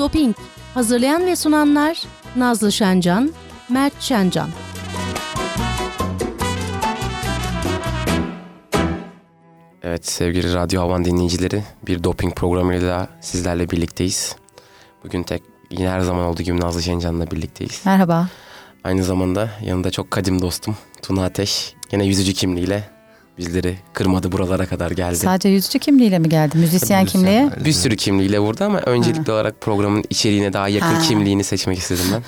Doping. Hazırlayan ve sunanlar Nazlı Şencan, Mert Şencan. Evet sevgili Radyo Havan dinleyicileri, bir doping programıyla sizlerle birlikteyiz. Bugün yine her zaman olduğu gibi Nazlı Şencan'la birlikteyiz. Merhaba. Aynı zamanda yanında çok kadim dostum Tuna Ateş. Yine yüzücü kimliğiyle bizleri kırmadı, buralara kadar geldi. Sadece yüzücü kimliğiyle mi geldi? Müzisyen kimliği? Bir sürü kimliğiyle burada ama öncelikli olarak programın içeriğine daha yakın kimliğini seçmek istedim ben.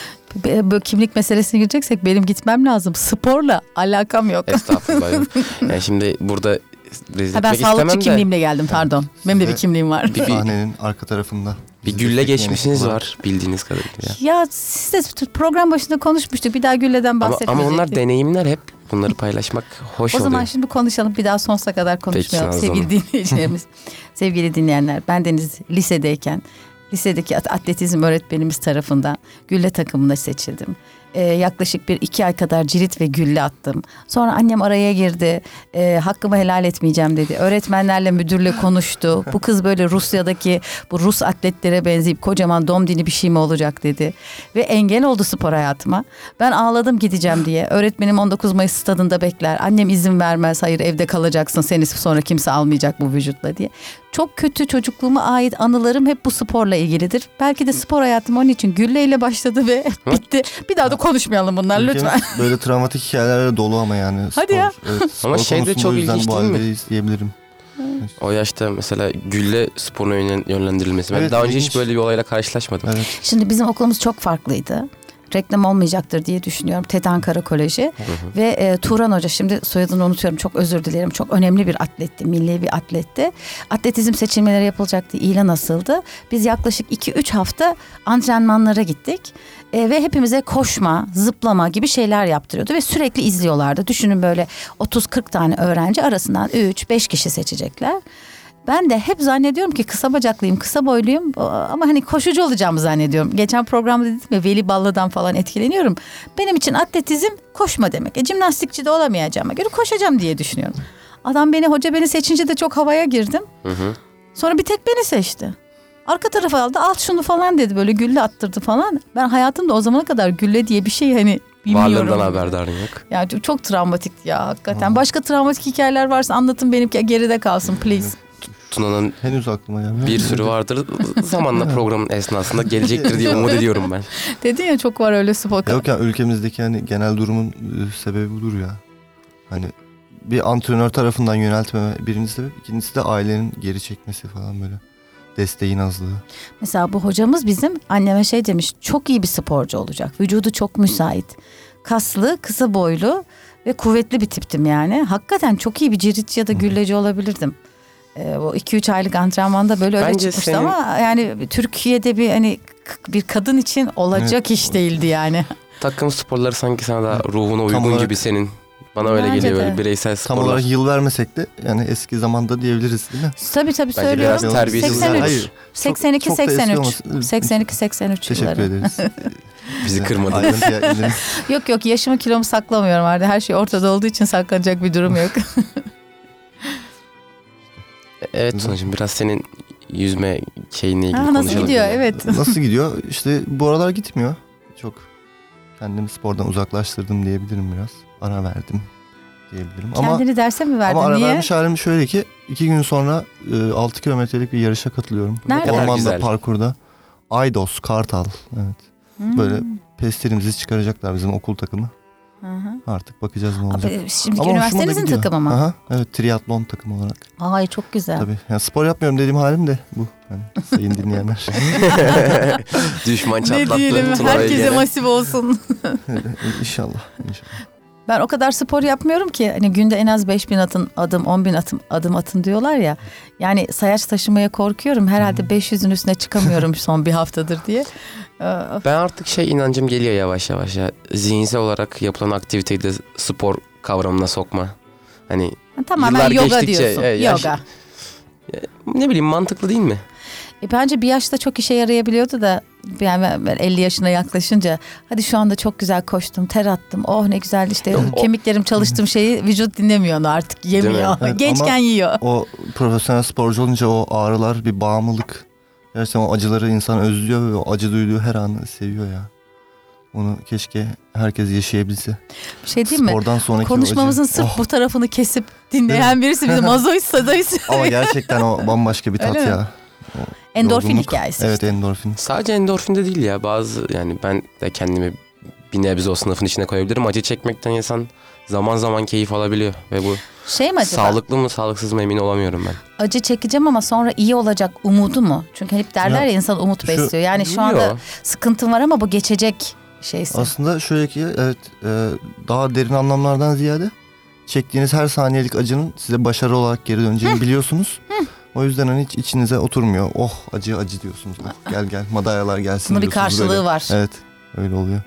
Bu kimlik meselesine gireceksek benim gitmem lazım. Sporla alakam yok. Estağfurullah. Yani şimdi burada ben sağlıkçı kimliğimle geldim, pardon. Benim de bir kimliğim var. Sahnenin arka tarafında. Bir gülle geçmişiniz var bildiğiniz kadarıyla. Ya siz de program başında konuşmuştuk. Bir daha gülleden bahsetmeyecektik. Ama onlar deneyimler, hep bunları paylaşmak hoş oluyor. O zaman şimdi konuşalım. Bir daha sonsuza kadar konuşmayalım sevgili dinleyicilerimiz. Sevgili dinleyenler, ben Deniz lisedeyken lisedeki atletizm öğretmenimiz tarafından gülle takımına seçildim. Yaklaşık 2 ay kadar cirit ve gülle attım. Sonra annem araya girdi. Hakkımı helal etmeyeceğim dedi. Öğretmenlerle, müdürle konuştu. Bu kız böyle Rusya'daki bu Rus atletlere benzeyip kocaman domdini bir şey mi olacak dedi. Ve engel oldu spor hayatıma. Ben ağladım gideceğim diye. Öğretmenim 19 Mayıs stadında bekler. Annem izin vermez. Hayır, evde kalacaksın. Seni sonra kimse almayacak bu vücutla diye. Çok kötü çocukluğuma ait anılarım hep bu sporla ilgilidir. Belki de spor hayatım onun için gülleyle başladı ve bitti. Bir daha da konuşmayalım bunlar lütfen. Böyle travmatik hikayelerle dolu ama yani. Hadi spor, ya. Evet, ama şey de çok ilginç değil mi? Diyebilirim. O yaşta mesela gülle sporuna yönlendirilmesi. Ben daha önce hiç böyle bir olayla karşılaşmadım. Evet. Şimdi bizim okulumuz çok farklıydı. Reklam olmayacaktır diye düşünüyorum. TED Ankara Koleji. Ve Turan Hoca, şimdi soyadını unutuyorum, çok özür dilerim. Çok önemli bir atletti, milli bir atletti. Atletizm seçilmeleri yapılacaktı, ilan asıldı. Biz yaklaşık 2-3 hafta antrenmanlara gittik. Ve hepimize koşma, zıplama gibi şeyler yaptırıyordu ve sürekli izliyorlardı. Düşünün, böyle 30-40 tane öğrenci arasından 3-5 kişi seçecekler. Ben de hep zannediyorum ki kısa bacaklıyım, kısa boyluyum ama hani koşucu olacağımı zannediyorum. Geçen programda dedim ya, Veli Ballı'dan falan etkileniyorum. Benim için atletizm koşma demek. Jimnastikçi de olamayacağıma göre koşacağım diye düşünüyorum. Hoca beni seçince de çok havaya girdim. Sonra bir tek beni seçti. Arka tarafa aldı, al şunu falan dedi, böyle gülle attırdı falan. Ben hayatımda o zamana kadar gülle diye bir şey hani bilmiyorum. Varlığından haberdarım yok. Ya çok travmatikti ya hakikaten. Başka travmatik hikayeler varsa anlatın, benimki geride kalsın please. Tuna'nın henüz aklıma gelmiyor. Bir sürü vardır. Zamanla programın esnasında gelecektir diye umut ediyorum ben. Dedin ya, çok var öyle spor. Yok ya, ülkemizdeki hani genel durumun sebebi budur ya. Hani bir antrenör tarafından yöneltmeme birinci sebep, ikincisi de ailenin geri çekmesi falan, böyle desteğin azlığı. Mesela bu hocamız bizim anneme şey demiş, çok iyi bir sporcu olacak. Vücudu çok müsait. Kaslı, kısa boylu ve kuvvetli bir tiptim yani. Hakikaten çok iyi bir ciritçi ya da gülleci olabilirdim. O 2-3 aylık antrenmanda böyle öyle bence çıkmıştı ama yani Türkiye'de bir kadın için olacak iş değildi yani. Takım sporları sanki sana da ruhuna uygun gibi senin. Bana öyle bence geliyor, de. böyle bireysel sporlar. Tam olarak yıl vermesek de yani eski zamanda diyebiliriz değil mi? Tabii söylüyorum. Biraz terbiyesiz. 83, Hayır. 82, çok da eski 83. olmasın. 82, 83 yılları. Teşekkür ederiz. Bizi kırmadın. Ayrıntıya ineriz. Yok, yaşımı kilomu saklamıyorum artık. Her şey ortada olduğu için saklanacak bir durum yok. Evet Tunacığım, biraz senin yüzme şeyinle ilgili konuşalım. Nasıl gidiyor? Evet. Nasıl gidiyor? İşte bu aralar gitmiyor. Çok kendimi spordan uzaklaştırdım diyebilirim biraz. Ara verdim diyebilirim. Kendini derse mi verdin? Ama ara Niye? vermiş halim şöyle ki 2 gün sonra 6 kilometrelik bir yarışa katılıyorum. Nerede? Ormanda, Güzel. parkurda. Aydos, Kartal. Evet. Böyle pestilimizi çıkaracaklar bizim okul takımı. Artık bakacağız ne olacak. Şimdiki Ama üniversitemizin takımı mı? Aha, evet, triatlon takımı olarak. Ay çok güzel. Tabii. Yani spor yapmıyorum dediğim halim de bu. Yani sayın dinleyenler. Düşman çatlattı. Ne diyelim, herkese masif olsun. İnşallah. Ben o kadar spor yapmıyorum ki, hani günde en az 5.000 adım 10.000 adım atın diyorlar ya. Yani sayaç taşımaya korkuyorum. Herhalde 500'ün üstüne çıkamıyorum son bir haftadır diye. Ben artık inancım geliyor yavaş yavaş ya. Zihinsel olarak yapılan aktiviteyi de spor kavramına sokma. Hani tamamen yıllar yoga geçtikçe, diyorsun. Yoga. Ne bileyim, mantıklı değil mi? Bence bir yaşta çok işe yarayabiliyordu da yani ben 50 yaşına yaklaşınca hadi şu anda çok güzel koştum, ter attım. Oh ne güzel işte kemiklerim çalıştığım şeyi vücut dinlemiyor onu artık, yemiyor. Evet, gençken yiyor. O profesyonel sporcu olunca o ağrılar bir bağımlılık Gerçekten o acıları insan özlüyor ve o acı duyduğu her anı seviyor ya. Onu keşke herkes yaşayabilse. Bir şey değil mi? Spordan sonraki Konuşmamızın acı. sırf bu tarafını kesip dinleyen birisi bizim mazoist sadayız. Ama gerçekten o bambaşka bir tat Öyle mi? ya. O Endorfin yorgunluk. hikayesi. Evet, endorfin. Sadece endorfinde değil ya, bazı yani ben de kendimi bir nebze o sınıfın içine koyabilirim. Acı çekmekten insan zaman zaman keyif alabiliyor ve bu Şey mi acaba? sağlıklı mı sağlıksız mı emin olamıyorum ben. Acı çekeceğim ama sonra iyi olacak umudu mu? Çünkü hep derler ya, insan umut şu- besliyor. Yani şu Yo. anda sıkıntın var ama bu geçecek şeyse. Aslında şöyle ki evet, daha derin anlamlardan ziyade çektiğiniz her saniyelik acının size başarı olarak geri döneceğini biliyorsunuz. O yüzden hani hiç içinize oturmuyor. Oh, acı acı diyorsunuz. Oh, gel madalyalar gelsin Bunun bir diyorsunuz karşılığı böyle. var. Evet, öyle oluyor.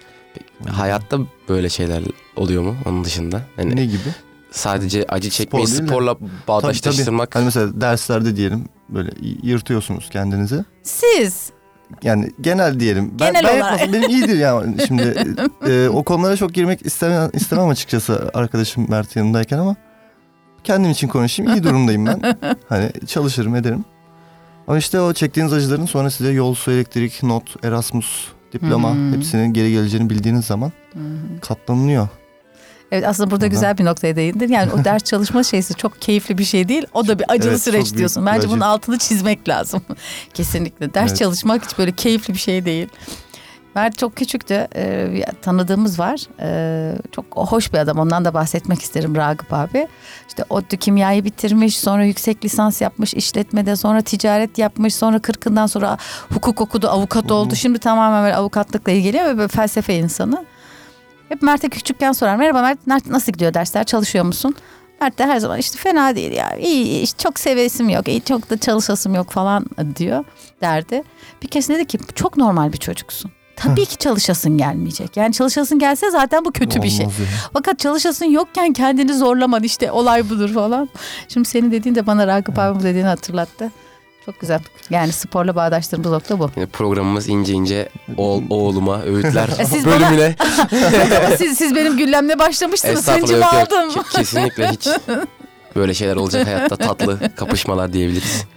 Hayatta böyle şeyler oluyor mu onun dışında? Yani Ne gibi? sadece acı çekmeyi değil de. sporla bağdaştırmak. Hani mesela derslerde diyelim böyle yırtıyorsunuz kendinizi. Siz Yani genel diyelim. Genel ben olarak. yapmasam benim iyidir yani. Şimdi o konulara çok girmek istemem açıkçası arkadaşım Mert yanındayken ama kendim için konuşayım. İyi durumdayım ben. Hani çalışırım ederim. Ama işte o çektiğiniz acıların sonra size yol, su, elektrik, not, Erasmus, diploma hepsinin geri geleceğini bildiğiniz zaman katlanılıyor. evet, aslında burada Aha. güzel bir noktaya değindin. Yani o ders çalışma şeysi çok keyifli bir şey değil. O da bir acılı Evet, çok süreç büyük diyorsun. bir Bence acı. bunun altını çizmek lazım. Kesinlikle. Ders Evet. çalışmak hiç böyle keyifli bir şey değil. Mert çok küçüktü. Bir tanıdığımız var. Çok hoş bir adam. Ondan da bahsetmek isterim, Ragıp abi. İşte ODTÜ kimyayı bitirmiş. Sonra yüksek lisans yapmış işletmede. Sonra ticaret yapmış. Sonra 40'ından sonra hukuk okudu. Avukat oldu. Şimdi tamamen böyle avukatlıkla ilgileniyor ve böyle felsefe insanı. Hep Mert'e küçükken sorar. Merhaba Mert, nasıl gidiyor dersler? Çalışıyor musun? Mert de her zaman işte fena değil ya. İyi, işte çok sevesim yok. Çok da çalışasım yok falan diyor derdi. Bir kez dedi ki çok normal bir çocuksun. Tabii ki çalışasın gelmeyecek. Yani çalışasın gelse zaten bu kötü bir şey. Olmaz ya. Fakat çalışasın yokken kendini zorlaman, işte olay budur falan. Şimdi senin dediğin de bana Ragıp abi bu dediğini hatırlattı. Çok güzel. Yani sporla bağdaştırdığımız nokta bu. Yani programımız ince ince oğluma öğütler Siz bölümüne. Ama siz benim güllemle başlamıştınız. Estağfurullah, Hıncımı yok, yok. aldım. Kesinlikle hiç böyle şeyler olacak hayatta, tatlı kapışmalar diyebiliriz.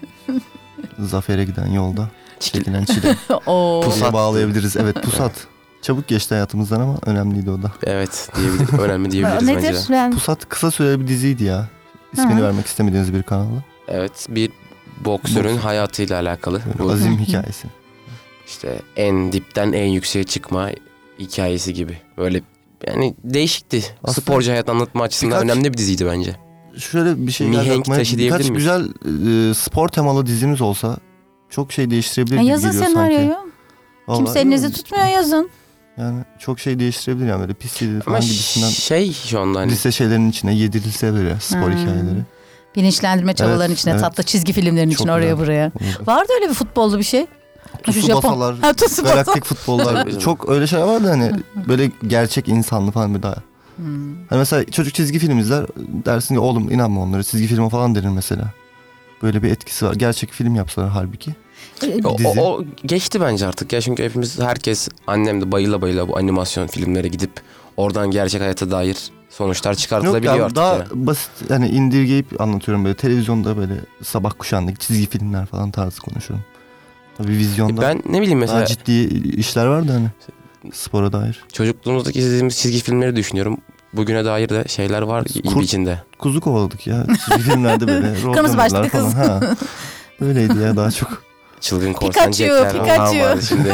Zafere giden yolda çekilen çile. Oo. Pusat. Bağlayabiliriz. Evet, pusat. Çabuk geçti hayatımızdan ama önemliydi o da. Evet, diyebiliriz. Önemli diyebiliriz bence Nedir? de. Ben... Pusat kısa süreli bir diziydi ya. İsmini Hı. vermek istemediğiniz bir kanalda. Evet, bir boksörün hayatıyla alakalı. Böyle Bu azim hikayesi. işte en dipten en yükseğe çıkma hikayesi gibi. Böyle yani değişikti. Aslında Sporcu hayat anlatma açısından birkaç- önemli bir diziydi bence. Şöyle bir şey geldi Mihenk aklıma. taşı diyebilir Birkaç miyiz? güzel spor temalı dizimiz olsa çok şey değiştirebilir gibi yazın geliyor senaryoyu. sanki. Vallahi Kimse elinizi tutmuyor, yazın. Yani çok şey değiştirebilir yani böyle pis yedi Ama falan gibisinden. şey şu anda hani Lise şeylerin içine yedirilse böyle spor hikayeleri. Bilinçlendirme çabalarının Evet, içine, evet. tatlı çizgi filmlerin Çok içine, oraya güzel. buraya. Olurdu. Vardı öyle bir futbollu bir şey. Tsubasa'lar, Ha, Tsubasa. galaktik futbollar. Tabii Çok öyle şeyler vardı hani böyle gerçek insanlı falan bir daha. Hani mesela çocuk çizgi film izler dersin ki oğlum inanma onlara çizgi filme falan denir mesela. Böyle bir etkisi var. Gerçek film yapsalar halbuki. Dizi. o geçti bence artık ya, çünkü herkes, annem de bayıla bayıla bu animasyon filmlere gidip oradan gerçek hayata dair sonuçlar çıkartılabiliyor Yok ya, artık daha ya. basit yani indirgeyip anlatıyorum böyle televizyonda böyle sabah kuşağındaki çizgi filmler falan tarzı konuşuyorum. Tabii vizyonda Ben ne bileyim daha mesela ciddi işler vardı hani spora dair. çocukluğumuzdaki izlediğimiz çizgi filmleri düşünüyorum. Bugüne dair de şeyler var Kurt- içinde. Kuzu kovaladık ya çizgi filmlerde böyle. Kırmızı başlı roadrunner'lar kız. falan. Ha. Öyleydi ya daha çok. Çılgın korsan Pikachu, Jack'ler falan Pikachu. vardı şimdi.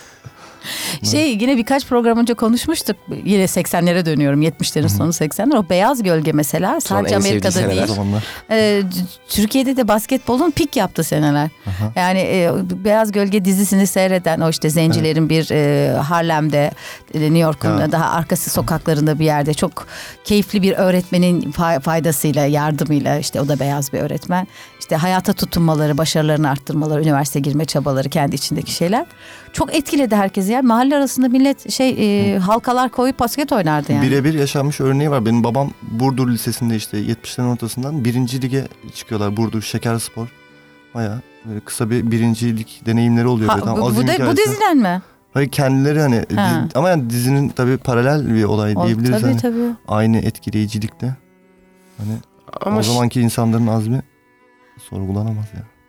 Yine birkaç program önce konuşmuştuk. Yine 80'lere dönüyorum. 70'lerin sonu 80'ler. O Beyaz Gölge mesela. Sadece en sevdiği Amerika'da seneler. değil. O zamanlar. Türkiye'de de basketbolun pik yaptı seneler. Aha. Yani Beyaz Gölge dizisini seyreden, o işte zencilerin bir Harlem'de, New York'un Ya. daha arkası sokaklarında bir yerde çok keyifli bir öğretmenin faydasıyla, yardımıyla, işte o da beyaz bir öğretmen. İşte hayata tutunmaları, başarılarını arttırmaları, üniversite girme çabaları, kendi içindeki şeyler. Çok etkiledi herkesi ya. Mahalle arasında millet halkalar koyup basket oynardı yani. Birebir yaşanmış örneği var. Benim babam Burdur Lisesi'nde işte 70'lerin ortasından 1. lige çıkıyorlar. Burdur Şekerspor. Bayağı böyle kısa bir 1. lig deneyimleri oluyor. Böyle tam azim bu hikayesi. diziden mi? Hayır kendileri hani Ha. ama yani dizinin tabii paralel bir olay diyebiliriz. Tabii hani. tabii. Aynı etkileyicilikle. Hani Ama o zamanki insanların azmi sorgulanamaz ya.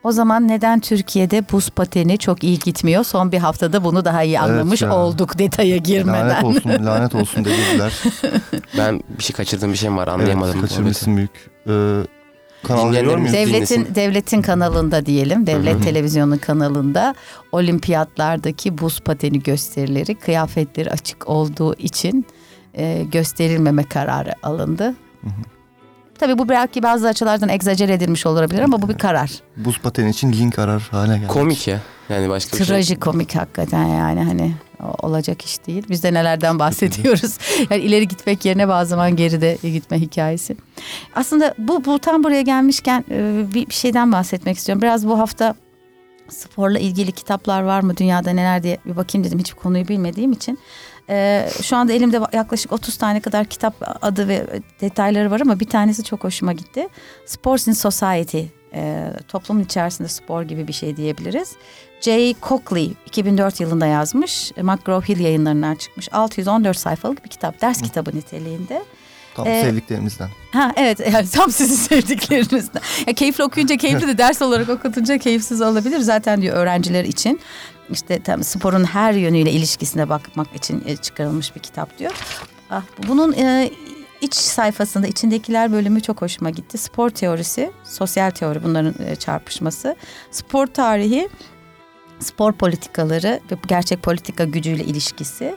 O zaman neden Türkiye'de buz pateni çok iyi gitmiyor? Son bir haftada bunu daha iyi anlamış ya. olduk detaya girmeden. Lanet olsun dediler. Ben bir şey kaçırdığım bir şey var, anlayamadım. Evet, kaçırmışsın büyük. Kanal veriyor muyuz? Devletin kanalında diyelim, devlet televizyonun kanalında olimpiyatlardaki buz pateni gösterileri kıyafetleri açık olduğu için gösterilmeme kararı alındı. Tabii bu belki bazı açılardan egzajere edilmiş olabilir ama bu bir karar. Buz pateni için link arar hale geldi. Komik ya. Yani başka bir şey. Trajikomik hakikaten yani hani olacak iş değil. Biz de nelerden bahsediyoruz. Yani ileri gitmek yerine bazı zaman geride gitme hikayesi. Aslında bu tam buraya gelmişken bir şeyden bahsetmek istiyorum. Biraz bu hafta sporla ilgili kitaplar var mı dünyada neler diye bir bakayım dedim. Hiçbir konuyu bilmediğim için. Şu anda elimde yaklaşık 30 tane kadar kitap adı ve detayları var ama bir tanesi çok hoşuma gitti. Sports in Society. Toplumun içerisinde spor gibi bir şey diyebiliriz. Jay Cockley 2004 yılında yazmış. McGraw-Hill yayınlarından çıkmış. 614 sayfalık bir kitap. Ders kitabı niteliğinde. Tam sevdiklerimizden. Ha evet yani tam sizin sevdiklerinizden. Ya, keyifli okuyunca keyifli de ders olarak okutunca keyifsiz olabilir. Zaten diyor öğrenciler için işte tam sporun her yönüyle ilişkisine bakmak için çıkarılmış bir kitap diyor. Bunun iç sayfasında içindekiler bölümü çok hoşuma gitti. Spor teorisi, sosyal teori bunların çarpışması. Spor tarihi, spor politikaları ve gerçek politika gücüyle ilişkisi.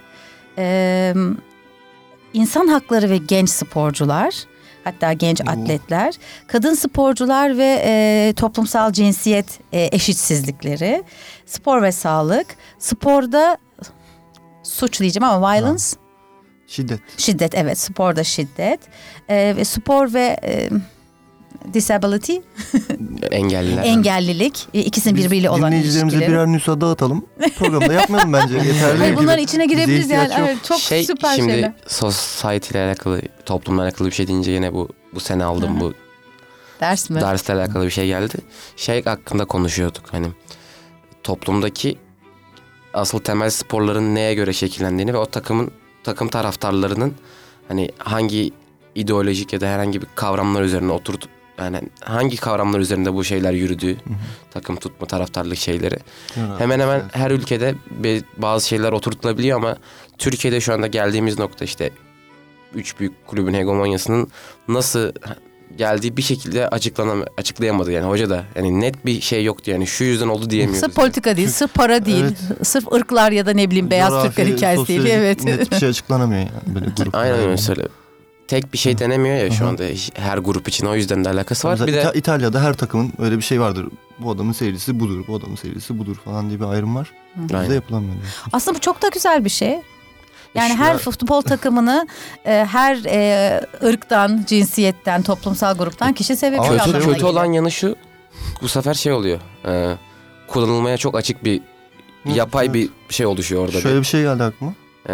İnsan hakları ve genç sporcular, hatta genç atletler, kadın sporcular ve toplumsal cinsiyet eşitsizlikleri, spor ve sağlık, sporda suç diyeceğim ama violence, şiddet evet sporda şiddet ve spor ve disability, engellilik ikisinin birbiriyle olan dinleyicilerimize ilişkileri. birer nüsa dağıtalım. Programda yapmayalım bence. Yeterli. Hayır, bunların içine girebiliriz yani. Evet, çok süper şimdi şeyler. society ile alakalı, toplumla alakalı bir şey deyince yine bu sene aldım bu ders mi? Dersle alakalı bir şey geldi. Şey hakkında konuşuyorduk hani toplumdaki asıl temel sporların neye göre şekillendiğini ve o takım taraftarlarının hani hangi ideolojik ya da herhangi bir kavramlar üzerine oturtup yani hangi kavramlar üzerinde bu şeyler yürüdüğü, takım tutma, taraftarlık şeyleri. Hemen hemen her ülkede bazı şeyler oturtulabiliyor ama Türkiye'de şu anda geldiğimiz nokta işte 3 büyük kulübün hegemonyasının nasıl geldiği bir şekilde açıklayamadı yani hoca da yani net bir şey yoktu yani şu yüzden oldu diyemiyoruz. Sırf politika değil, sırf para değil, sırf ırklar ya da ne bileyim beyaz Türkler hikayesi değil. Evet. Net bir şey açıklanamıyor yani böyle grup. Aynen öyle söyle. Tek bir şey denemiyor ya şu anda her grup için, o yüzden de alakası var. Mesela İtalya'da her takımın öyle bir şey vardır. Bu adamın seyircisi budur, bu adamın seyircisi budur falan diye bir ayrım var. Bizde yapılamıyor. Aslında bu çok da güzel bir şey. Yani her futbol takımını her ırktan, cinsiyetten, toplumsal gruptan kişi sevebiliyor. Kötü olan yanı şu, bu sefer şey oluyor. Kullanılmaya çok açık bir yapay bir şey oluşuyor orada. Şöyle bir şey geldi aklıma.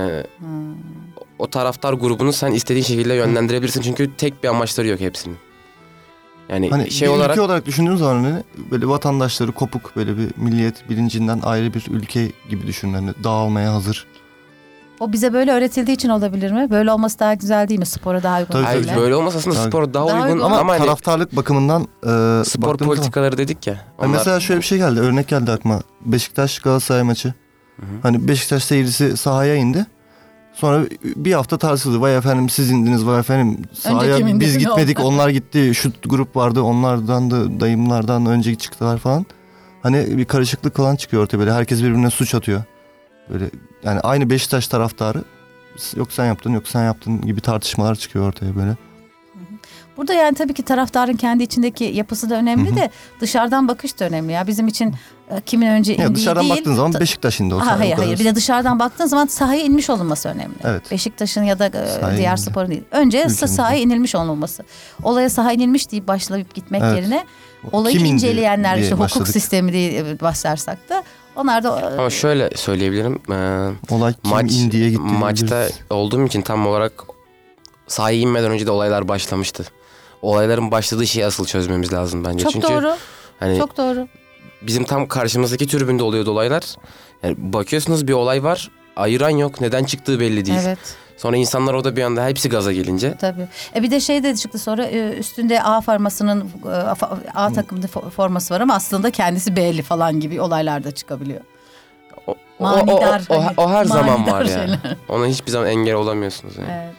O taraftar grubunu sen istediğin şekilde yönlendirebilirsin çünkü tek bir amaçları yok hepsinin. Yani hani şey bir olarak ülke olarak düşündüğünüz zaman hani böyle vatandaşları kopuk böyle bir milliyet bilincinden ayrı bir ülke gibi düşünün. Hani dağılmaya hazır. O bize böyle öğretildiği için olabilir mi? Böyle olması daha güzel değil mi? Spora daha uygun. Hayır, böyle olmasa aslında spora daha uygun ama hani taraftarlık bakımından spor politikaları zaman, dedik ya. Mesela şöyle bir şey geldi, örnek geldi aklıma. Beşiktaş Galatasaray maçı. Hani Beşiktaş seyircisi sahaya indi. Sonra bir hafta tartışıldı. Vay efendim siz indiniz, vay efendim sahaya biz gitmedik, onlar gitti. Şu grup vardı, onlardan da dayımlardan önce çıktılar falan. Hani bir karışıklık falan çıkıyor ortaya böyle. Herkes birbirine suç atıyor. Böyle yani aynı Beşiktaş taraftarı yok sen yaptın gibi tartışmalar çıkıyor ortaya böyle. Burada yani tabii ki taraftarın kendi içindeki yapısı da önemli de dışarıdan bakış da önemli ya. Bizim için kimin önce indiği dışarıdan değil. Baktığın zaman Beşiktaş indi o sahaya. Hayır. Bir de dışarıdan baktığın zaman sahaya inmiş olunması önemli. Evet. Beşiktaş'ın ya da diğer sporun değil. Önce sahaya inilmiş olması. Olaya sahaya inilmiş deyip başlayıp gitmek yerine olayı inceleyenler işte hukuk sistemi diye başlarsak da onlar da... Ama şöyle söyleyebilirim. Olay kim indiye gitti. Maçta olduğum için tam olarak sahaya inmeden önce de olaylar başlamıştı. Olayların başladığı şeyi asıl çözmemiz lazım bence. Çok doğru. Hani çok doğru. Bizim tam karşımızdaki tribünde oluyordu olaylar. Yani bakıyorsunuz bir olay var, ayıran yok, neden çıktığı belli değil. Evet. Sonra insanlar orada bir anda hepsi gaza gelince. Tabii. Bir de şey de çıktı sonra üstünde A formasının A takımında forması var ama aslında kendisi B'li falan gibi olaylar da çıkabiliyor. Manidar, O her zaman manidar var ya. şeyler. Ona hiçbir zaman engel olamıyorsunuz yani. Evet.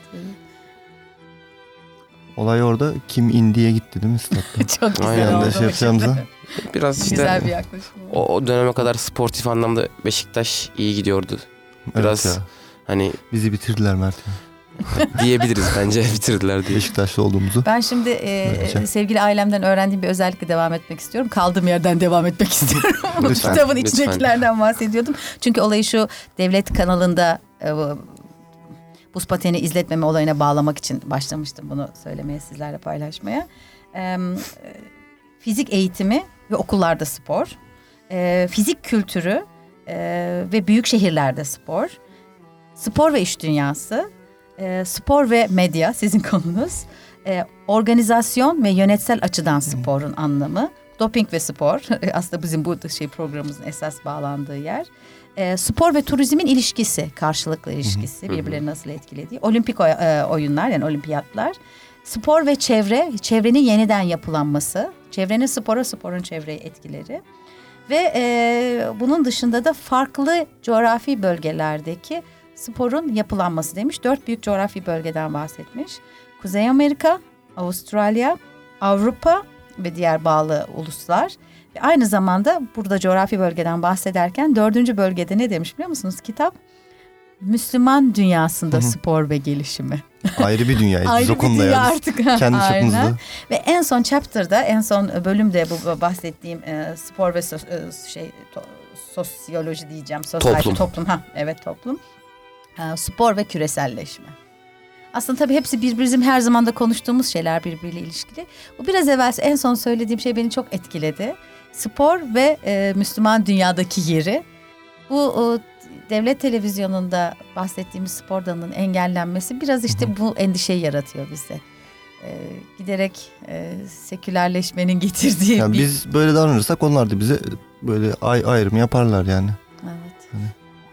Olay orada kim indiye gitti değil mi statta? Çok güzel Aynen. oldu. Yani şey yapacağımıza. Biraz işte Güzel bir yaklaşım. o döneme kadar sportif anlamda Beşiktaş iyi gidiyordu. Biraz Evet ya. hani Bizi bitirdiler Mert ya. diyebiliriz bence bitirdiler diye. Beşiktaşlı olduğumuzu. Ben şimdi Bence. sevgili ailemden öğrendiğim bir özellikle devam etmek istiyorum. Kaldığım yerden devam etmek istiyorum. Lütfen, Kitabın lütfen. içindekilerden bahsediyordum. Çünkü olayı şu, devlet kanalında buz pateni izletmeme olayına bağlamak için başlamıştım bunu söylemeye, sizlerle paylaşmaya. Fizik eğitimi ve okullarda spor, fizik kültürü ve büyük şehirlerde spor, spor ve iş dünyası, spor ve medya sizin konunuz, organizasyon ve yönetsel açıdan sporun anlamı, doping ve spor aslında bizim bu programımızın esas bağlandığı yer. Spor ve turizmin ilişkisi, karşılıklı ilişkisi, birbirlerini nasıl etkilediği, olimpik oyunlar yani olimpiyatlar, spor ve çevre, çevrenin yeniden yapılanması, çevrenin spora, sporun çevreye etkileri ve bunun dışında da farklı coğrafi bölgelerdeki sporun yapılanması demiş. 4 büyük coğrafi bölgeden bahsetmiş. Kuzey Amerika, Avustralya, Avrupa ve diğer bağlı uluslar. Ve aynı zamanda burada coğrafi bölgeden bahsederken 4. bölgede ne demiş biliyor musunuz? Kitap Müslüman dünyasında spor ve gelişimi. Ayrı bir dünyayız biz Ayrı o bir konuda dünya yani. artık. Kendi Aynen. çapımızda. Ve en son chapter'da, en son bölümde bu bahsettiğim spor ve sosyoloji diyeceğim. Toplum. Evet, toplum. Spor ve küreselleşme. Aslında tabii hepsi bizim her zaman da konuştuğumuz şeyler, birbiriyle ilişkili. Bu biraz evvel en son söylediğim şey beni çok etkiledi. Spor ve Müslüman dünyadaki yeri. Bu devlet televizyonunda bahsettiğimiz spor dalının engellenmesi biraz işte bu endişeyi yaratıyor bize. Giderek sekülerleşmenin getirdiği Yani bir... biz böyle davranırsak onlar da bize böyle ayrım yaparlar yani. Evet.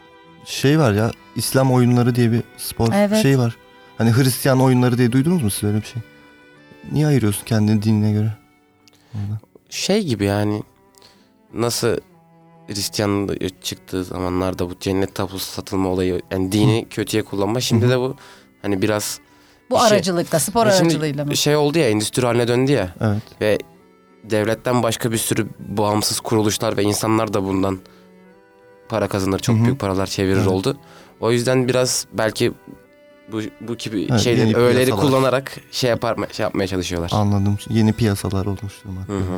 Şey var ya, İslam oyunları diye bir spor şey var. Hani Hristiyan oyunları diye duydunuz mu siz öyle bir şey? Niye ayırıyorsun kendini dinine göre? Orada. Şey gibi yani nasıl Hristiyan çıktığı zamanlarda bu cennet tapusu satılma olayı, yani dini kötüye kullanma, şimdi de bu hani biraz Bu aracılıkta, spor aracılığıyla mı? Şey oldu ya, endüstri haline döndü ya. Evet. Ve devletten başka bir sürü bağımsız kuruluşlar ve insanlar da bundan para kazanır, çok büyük paralar çevirir oldu. O yüzden biraz belki bu gibi şeyleri, öğeleri piyasalar kullanarak şey yapmaya çalışıyorlar. Anladım. Yeni piyasalar oluşturmak.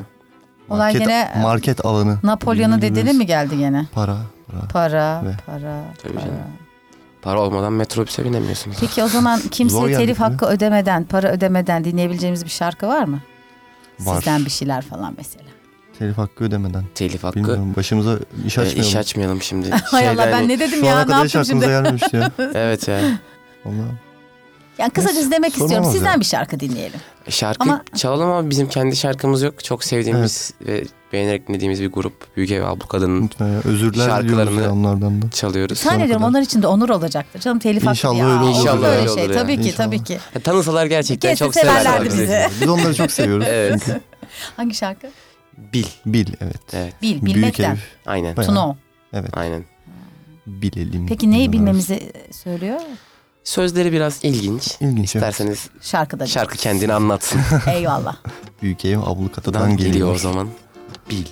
Olay gene market alanı. Napolyon'un dediğine mi geldi gene? Para. Para. Tabii canım. Para olmadan metrobüse binemiyorsunuz. Peki o zaman Zor kimseye geldi telif tabii. hakkı ödemeden, para ödemeden dinleyebileceğimiz bir şarkı var mı? Var. Sizden bir şeyler falan mesela. Telif hakkı ödemeden. Telif hakkı. Bilmiyorum, başımıza iş açmayalım. İş açmayalım şimdi. Hay Allah, ben ne dedim Şu ya, ana ne kadar hiç yaptım aklımıza şimdi? gelmemişti ya. Evet ya. Vallahi. Yani kısaca izlemek sorun istiyorum. olmaz Sizden ya. bir şarkı dinleyelim. Şarkı Ama- çalalım ama bizim kendi şarkımız yok. Çok sevdiğimiz ve beğenerek dinlediğimiz bir grup. Büyük Ev Ablukada'nın Lütfen ya. Özürler diliyoruz şarkılarını- ya onlardan da. çalıyoruz. Zannediyorum kadar. onlar için de onur olacaktır. Canım telif hakkı İnşallah ya. öyle olur. Olur İnşallah böyle öyle şey. olur ya. Tabii ki, İnşallah. tabii ki. Tanısalar gerçekten Kesin çok severler severlerdi bizi. bizi. Biz onları çok seviyoruz. Evet. Çünkü. Hangi şarkı? Bil. Evet. Evet. Bilmekten. Büyük ev. Aynen. Bayağı. To know. Evet. Aynen. Bilelim. Peki neyi Bilmiyoruz. bilmemizi söylüyor? Sözleri biraz ilginç. İlginç. Evet. İsterseniz Şarkıda. şarkı kendini anlatsın. Eyvallah. Büyük ev Ablukada'dan Dan geliyor. geliyor o zaman. Bil.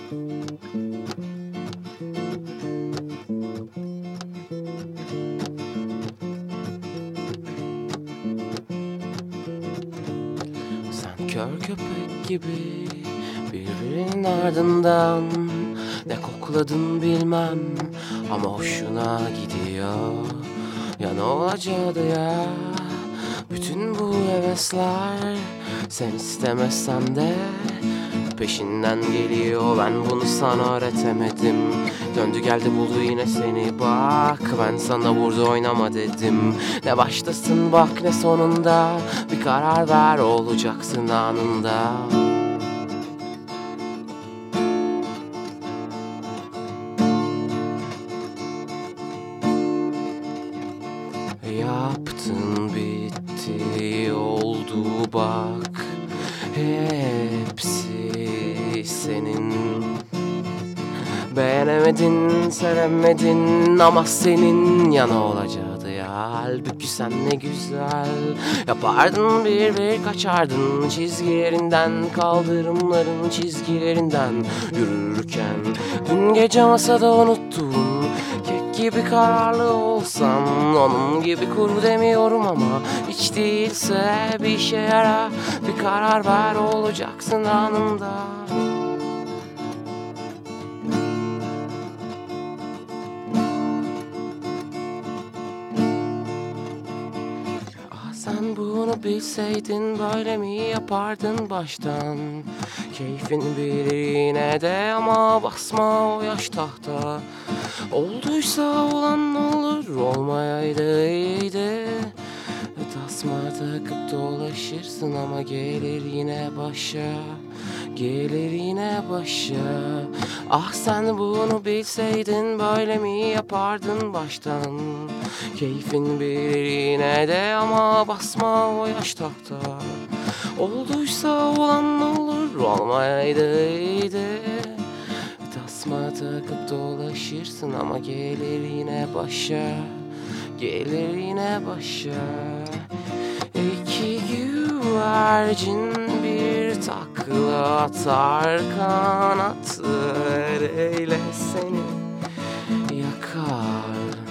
Sen kör köpek gibi birbirinin ardından ne kokladın bilmem ama hoşuna gidiyor. Ya ne olacaktı ya? Bütün bu hevesler sen istemezsen de peşinden geliyor. Ben bunu sana öğretemedim. Döndü geldi buldu yine seni, bak ben sana burada oynama dedim. Ne baştasın bak ne sonunda, bir karar ver olacaksın anında. bak, hepsi senin. Beğenemedin, sevemedin ama senin yana olacaktı ya. Halbuki sen ne güzel yapardın, bir kaçardın çizgilerinden, kaldırımların çizgilerinden yürürken. Dün gece masada unuttum, kek gibi kararlı olsam, onun gibi kuru demiyorum ama hiç değilse bir işe yara, bir karar ver, olacaksın anında. Sen bunu bilseydin böyle mi yapardın baştan? Keyfin bilir yine de ama basma o yaş tahta. Olduysa olan olur, olmayaydı iyiydi. Tasma takıp dolaşırsın ama gelir yine başa, gelir yine başa. Ah sen bunu bilseydin böyle mi yapardın baştan? Keyfin bilir yine de ama basma o yaş tahta. Olduysa olan olur, olmayaydı iyiydi. Tasma takıp dolaşırsın ama gelir yine başa, gelir yine başa. İki güvercin bir takla atar, kanatlar eyle seni yakar.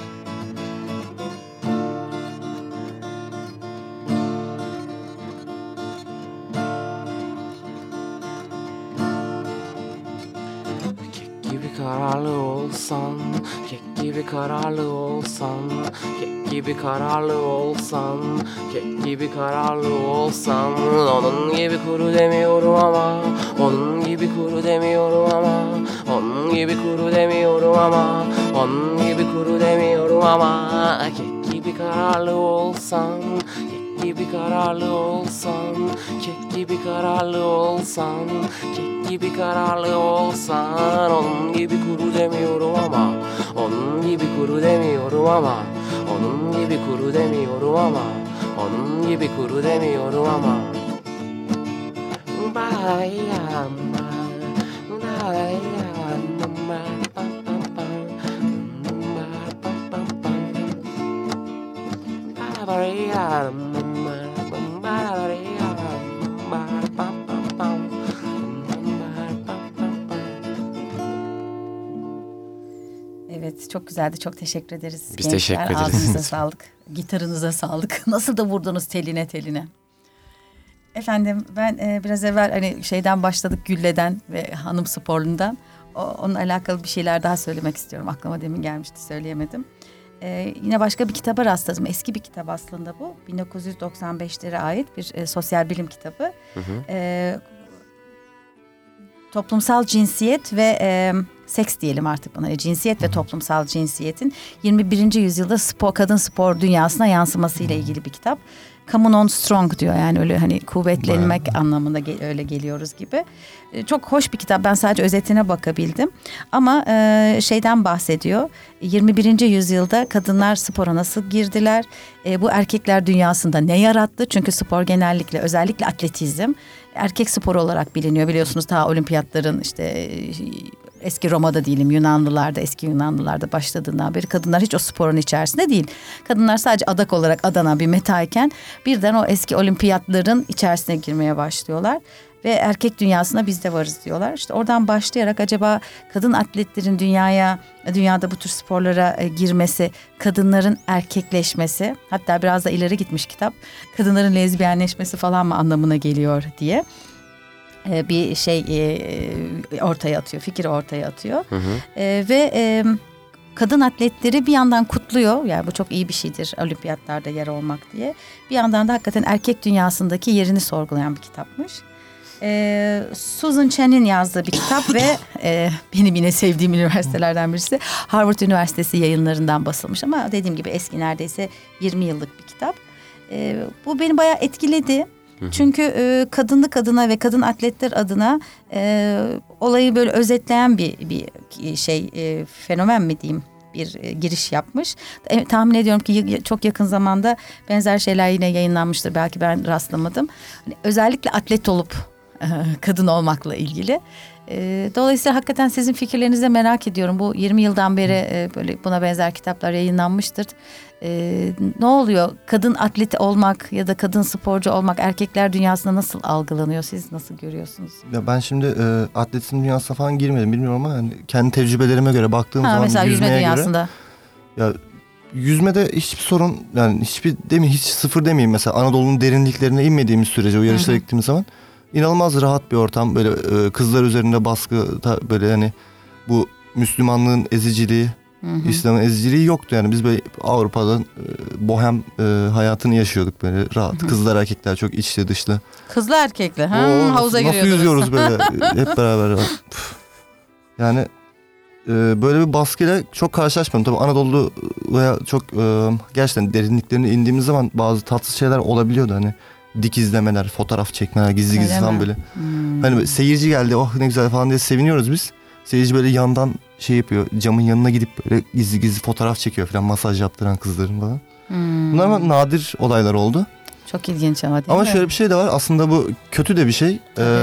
Kararlı olsan, kek gibi kararlı olsan, kek gibi kararlı olsan, kek gibi kararlı olsan, onun gibi kuru demiyorum ama, onun gibi kuru demiyorum ama, onun gibi kuru demiyorum ama, onun gibi kuru demiyorum ama, kek gibi kararlı olsan, kek gibi kararlı olsan, kek gibi kararlı olsan, kek gibi kararlı olsan, onun gibi kuru demiyorum ama, onun gibi kuru demiyorum ama, onun gibi kuru demiyorum ama, onun gibi kuru demiyorum ama. Evet, çok güzeldi. Çok teşekkür ederiz. Biz gençler. teşekkür ederiz. Ağzınıza sağlık. Gitarınıza sağlık. Nasıl da vurdunuz teline teline. Efendim ben biraz evvel hani şeyden başladık, Gülle'den ve Hanım Sporlu'ndan. Onunla alakalı bir şeyler daha söylemek istiyorum. Aklıma demin gelmişti, söyleyemedim. Yine başka bir kitaba rastladım. Eski bir kitap aslında bu. 1995'lere ait bir sosyal bilim kitabı. Hı hı. Toplumsal cinsiyet ve seks diyelim artık buna. Cinsiyet ve toplumsal cinsiyetin 21. yüzyılda kadın spor dünyasına yansıması ile ilgili bir kitap. Come on strong diyor, yani öyle hani kuvvetlenmek anlamında öyle geliyoruz gibi. Çok hoş bir kitap. Ben sadece özetine bakabildim. Ama şeyden bahsediyor. 21. yüzyılda kadınlar spora nasıl girdiler? Bu erkekler dünyasında ne yarattı? Çünkü spor genellikle, özellikle atletizm erkek sporu olarak biliniyor. Biliyorsunuz ta olimpiyatların işte eski Roma'da diyelim, Yunanlılarda, eski Yunanlılarda başladığından beri kadınlar hiç o sporun içerisinde değil. Kadınlar sadece adak olarak adanan bir metayken birden o eski olimpiyatların içerisine girmeye başlıyorlar. Ve erkek dünyasına biz de varız diyorlar. İşte oradan başlayarak acaba kadın atletlerin dünyada bu tür sporlara girmesi, kadınların erkekleşmesi, hatta biraz da ileri gitmiş kitap, kadınların lezbiyenleşmesi falan mı anlamına geliyor diye bir şey ortaya atıyor, fikir ortaya atıyor. Hı hı. Ve kadın atletleri bir yandan kutluyor. Yani bu çok iyi bir şeydir, olimpiyatlarda yer olmak diye. Bir yandan da hakikaten erkek dünyasındaki yerini sorgulayan bir kitapmış. Susan Chen'in yazdığı bir kitap ve benim yine sevdiğim üniversitelerden birisi, Harvard Üniversitesi yayınlarından basılmış ama dediğim gibi eski, neredeyse 20 yıllık bir kitap. Bu beni bayağı etkiledi. Çünkü kadınlık adına ve kadın atletler adına olayı böyle özetleyen bir şey, fenomen mi diyeyim, bir giriş yapmış. Tahmin ediyorum ki çok yakın zamanda benzer şeyler yine yayınlanmıştır. Belki ben rastlamadım. Hani özellikle atlet olup kadın olmakla ilgili. Dolayısıyla hakikaten sizin fikirlerinizi de merak ediyorum. Bu 20 yıldan beri böyle buna benzer kitaplar yayınlanmıştır. Ne oluyor? Kadın atleti olmak ya da kadın sporcu olmak erkekler dünyasında nasıl algılanıyor? Siz nasıl görüyorsunuz? Ya ben şimdi atletizm dünyasına falan girmedim bilmiyorum ama hani kendi tecrübelerime göre baktığım zaman Mesela yüzme yüzmeye dünyasında. göre ya yüzmede hiçbir sorun yani hiç sıfır demeyeyim mesela Anadolu'nun derinliklerine inmediğimiz sürece o yarışlara gittiğimiz zaman inanılmaz rahat bir ortam böyle kızlar üzerinde baskı böyle hani bu Müslümanlığın eziciliği İslam'ın eziciliği yoktu yani biz böyle Avrupa'dan bohem hayatını yaşıyorduk böyle rahat. Kızlar erkekler çok içli dışlı. Kızlı erkekli. Havuza giriyordunuz. Nasıl yüzüyoruz böyle hep beraber. Yani böyle bir baskıyla çok karşılaşmadım. Tabii Anadolu veya çok gerçekten derinliklerine indiğimiz zaman bazı tatsız şeyler olabiliyordu hani. Dik izlemeler, fotoğraf çekmeler, gizli falan böyle. Hani seyirci geldi oh ne güzel falan diye seviniyoruz biz. Seyirci böyle yandan şey yapıyor, camın yanına gidip böyle gizli fotoğraf çekiyor falan, masaj yaptıran kızların falan. Bunlar ama nadir olaylar oldu. Çok ilginç ama değil mi? Ama şöyle bir şey de var, aslında bu kötü de bir şey.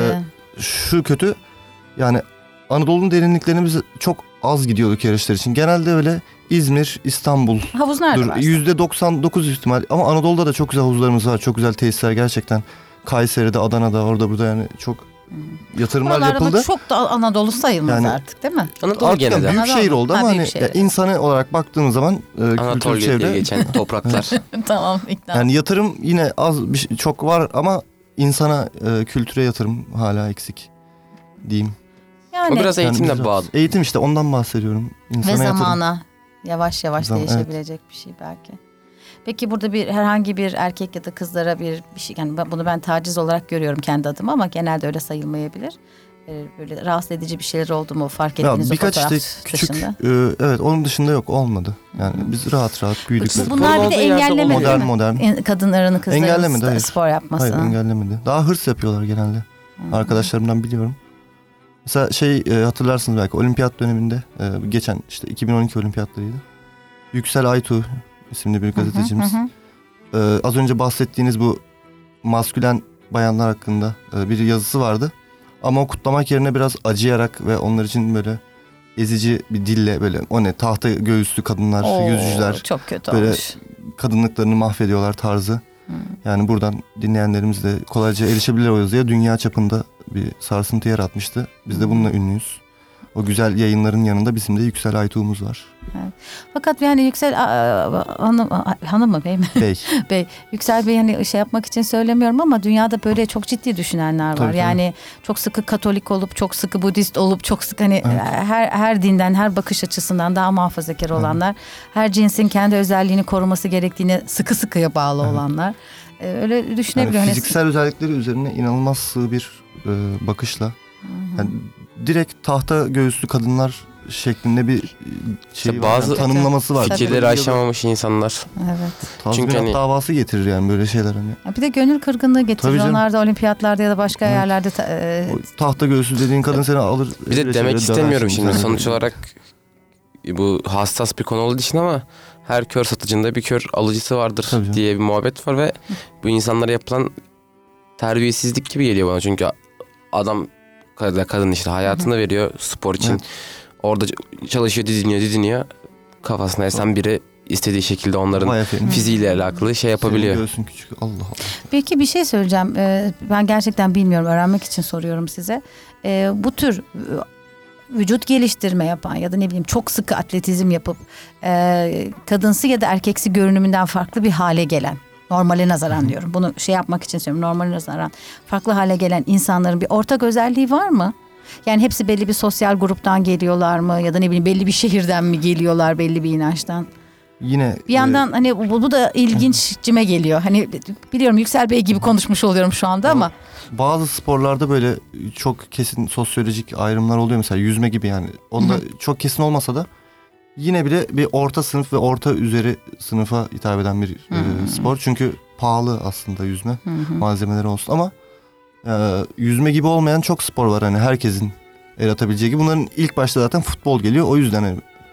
Şu kötü, yani Anadolu'nun derinliklerine biz çok az gidiyorduk yarışlar için. Genelde öyle İzmir, İstanbul. Havuz nerede var? %99 ihtimal. Ama Anadolu'da da çok güzel havuzlarımız var, çok güzel tesisler gerçekten. Kayseri'de, Adana'da, orada burada yani çok yatırımlar buralarda yapıldı. Çok da Anadolu sayılmaz yani, artık değil mi? Anadolu artık genelde. büyük şehir oldu ama hani insanı olarak baktığımız zaman Anatolia çevre diye geçen topraklar. Tamam, ikna. yani yatırım yine az çok var ama insana kültüre yatırım hala eksik diyeyim. Yani, O biraz eğitimle Yani bağlı. Eğitim işte ondan bahsediyorum. İnsana ve yatırım. zamana yavaş yavaş değişebilecek bir şey belki. Peki burada herhangi bir erkek ya da kızlara bir şey, yani bunu ben taciz olarak görüyorum kendi adıma ama genelde öyle sayılmayabilir. Böyle rahatsız edici bir şeyler oldu mu fark ettiğiniz o fotoğraf işte küçük, dışında? Evet, onun dışında yok, olmadı. Yani biz rahat büyüdük. Bunlar bir de engellemedi modern. Kadınların, kızların spor yapmasını. Hayır, engellemedi. Daha hırs yapıyorlar genelde. Arkadaşlarımdan biliyorum. Mesela hatırlarsınız belki olimpiyat döneminde geçen işte 2012 olimpiyatlarıydı. Yüksel Aytuğ isimli bir gazetecimiz. Az önce bahsettiğiniz bu maskülen bayanlar hakkında bir yazısı vardı. Ama o kutlamak yerine biraz acıyarak ve onlar için böyle ezici bir dille böyle tahta göğüslü kadınlar, yüzücüler çok kötü böyle olmuş. Kadınlıklarını mahvediyorlar tarzı. Yani buradan dinleyenlerimiz de kolayca erişebilir o yazıya. Dünya çapında bir sarsıntı yaratmıştı. Biz de bununla ünlüyüz. O güzel yayınların yanında bizim de Yüksel Aytuğ'umuz var. Evet. Fakat yani Yüksel hanım mı bey mi? Bey. Yüksel Bey hani şey yapmak için söylemiyorum ama dünyada böyle çok ciddi düşünenler var. Tabii. Yani çok sıkı Katolik olup, çok sıkı Budist olup, çok sıkı hani her dinden, her bakış açısından daha muhafazakar olanlar. Her cinsin kendi özelliğini koruması gerektiğine sıkıya bağlı olanlar. Öyle düşünebiliyorum. Yani fiziksel özellikleri üzerine inanılmaz sığ bir bakışla. Yani direkt tahta göğüslü kadınlar şeklinde bir şey bazı var, tanımlaması var. Fikirleri aşamamış insanlar. Evet. Tazminat davası getirir yani böyle şeyler hani. Bir de gönül kırgınlığı getirir. Onlar da olimpiyatlarda ya da başka yerlerde. Tahta göğüslü dediğin kadın seni alır. Bir de demek istemiyorum şimdi sonuç olarak bu hassas bir konu olduğu için ama her kör satıcında bir kör alıcısı vardır diye bir muhabbet var ve bu insanlara yapılan terbiyesizlik gibi geliyor bana. Çünkü adam kadın işte hayatını veriyor spor için. Evet. Orada çalışıyor, didiniyor. Kafasına esen biri istediği şekilde onların fiziğiyle alakalı şey yapabiliyor. Senin göğsün küçük. Allah Allah. Peki bir şey söyleyeceğim. Ben gerçekten bilmiyorum. Öğrenmek için soruyorum size. Bu tür vücut geliştirme yapan ya da ne bileyim çok sıkı atletizm yapıp kadınsı ya da erkeksi görünümünden farklı bir hale gelen, normale nazaran diyorum. Bunu şey yapmak için söylüyorum. Normale nazaran farklı hale gelen insanların bir ortak özelliği var mı? Yani hepsi belli bir sosyal gruptan geliyorlar mı? Ya da ne bileyim belli bir şehirden mi geliyorlar, belli bir inançtan? Yine bir yandan hani bu da ilginçcime geliyor. Hani biliyorum Yüksel Bey gibi konuşmuş oluyorum şu anda ama. Bazı sporlarda böyle çok kesin sosyolojik ayrımlar oluyor. Mesela yüzme gibi yani. Onda çok kesin olmasa da yine bile bir orta sınıf ve orta üzeri sınıfa hitap eden bir spor. Çünkü pahalı aslında yüzme malzemeleri olsun ama yüzme gibi olmayan çok spor var. Hani herkesin el atabileceği gibi. Bunların ilk başta zaten futbol geliyor. O yüzden hani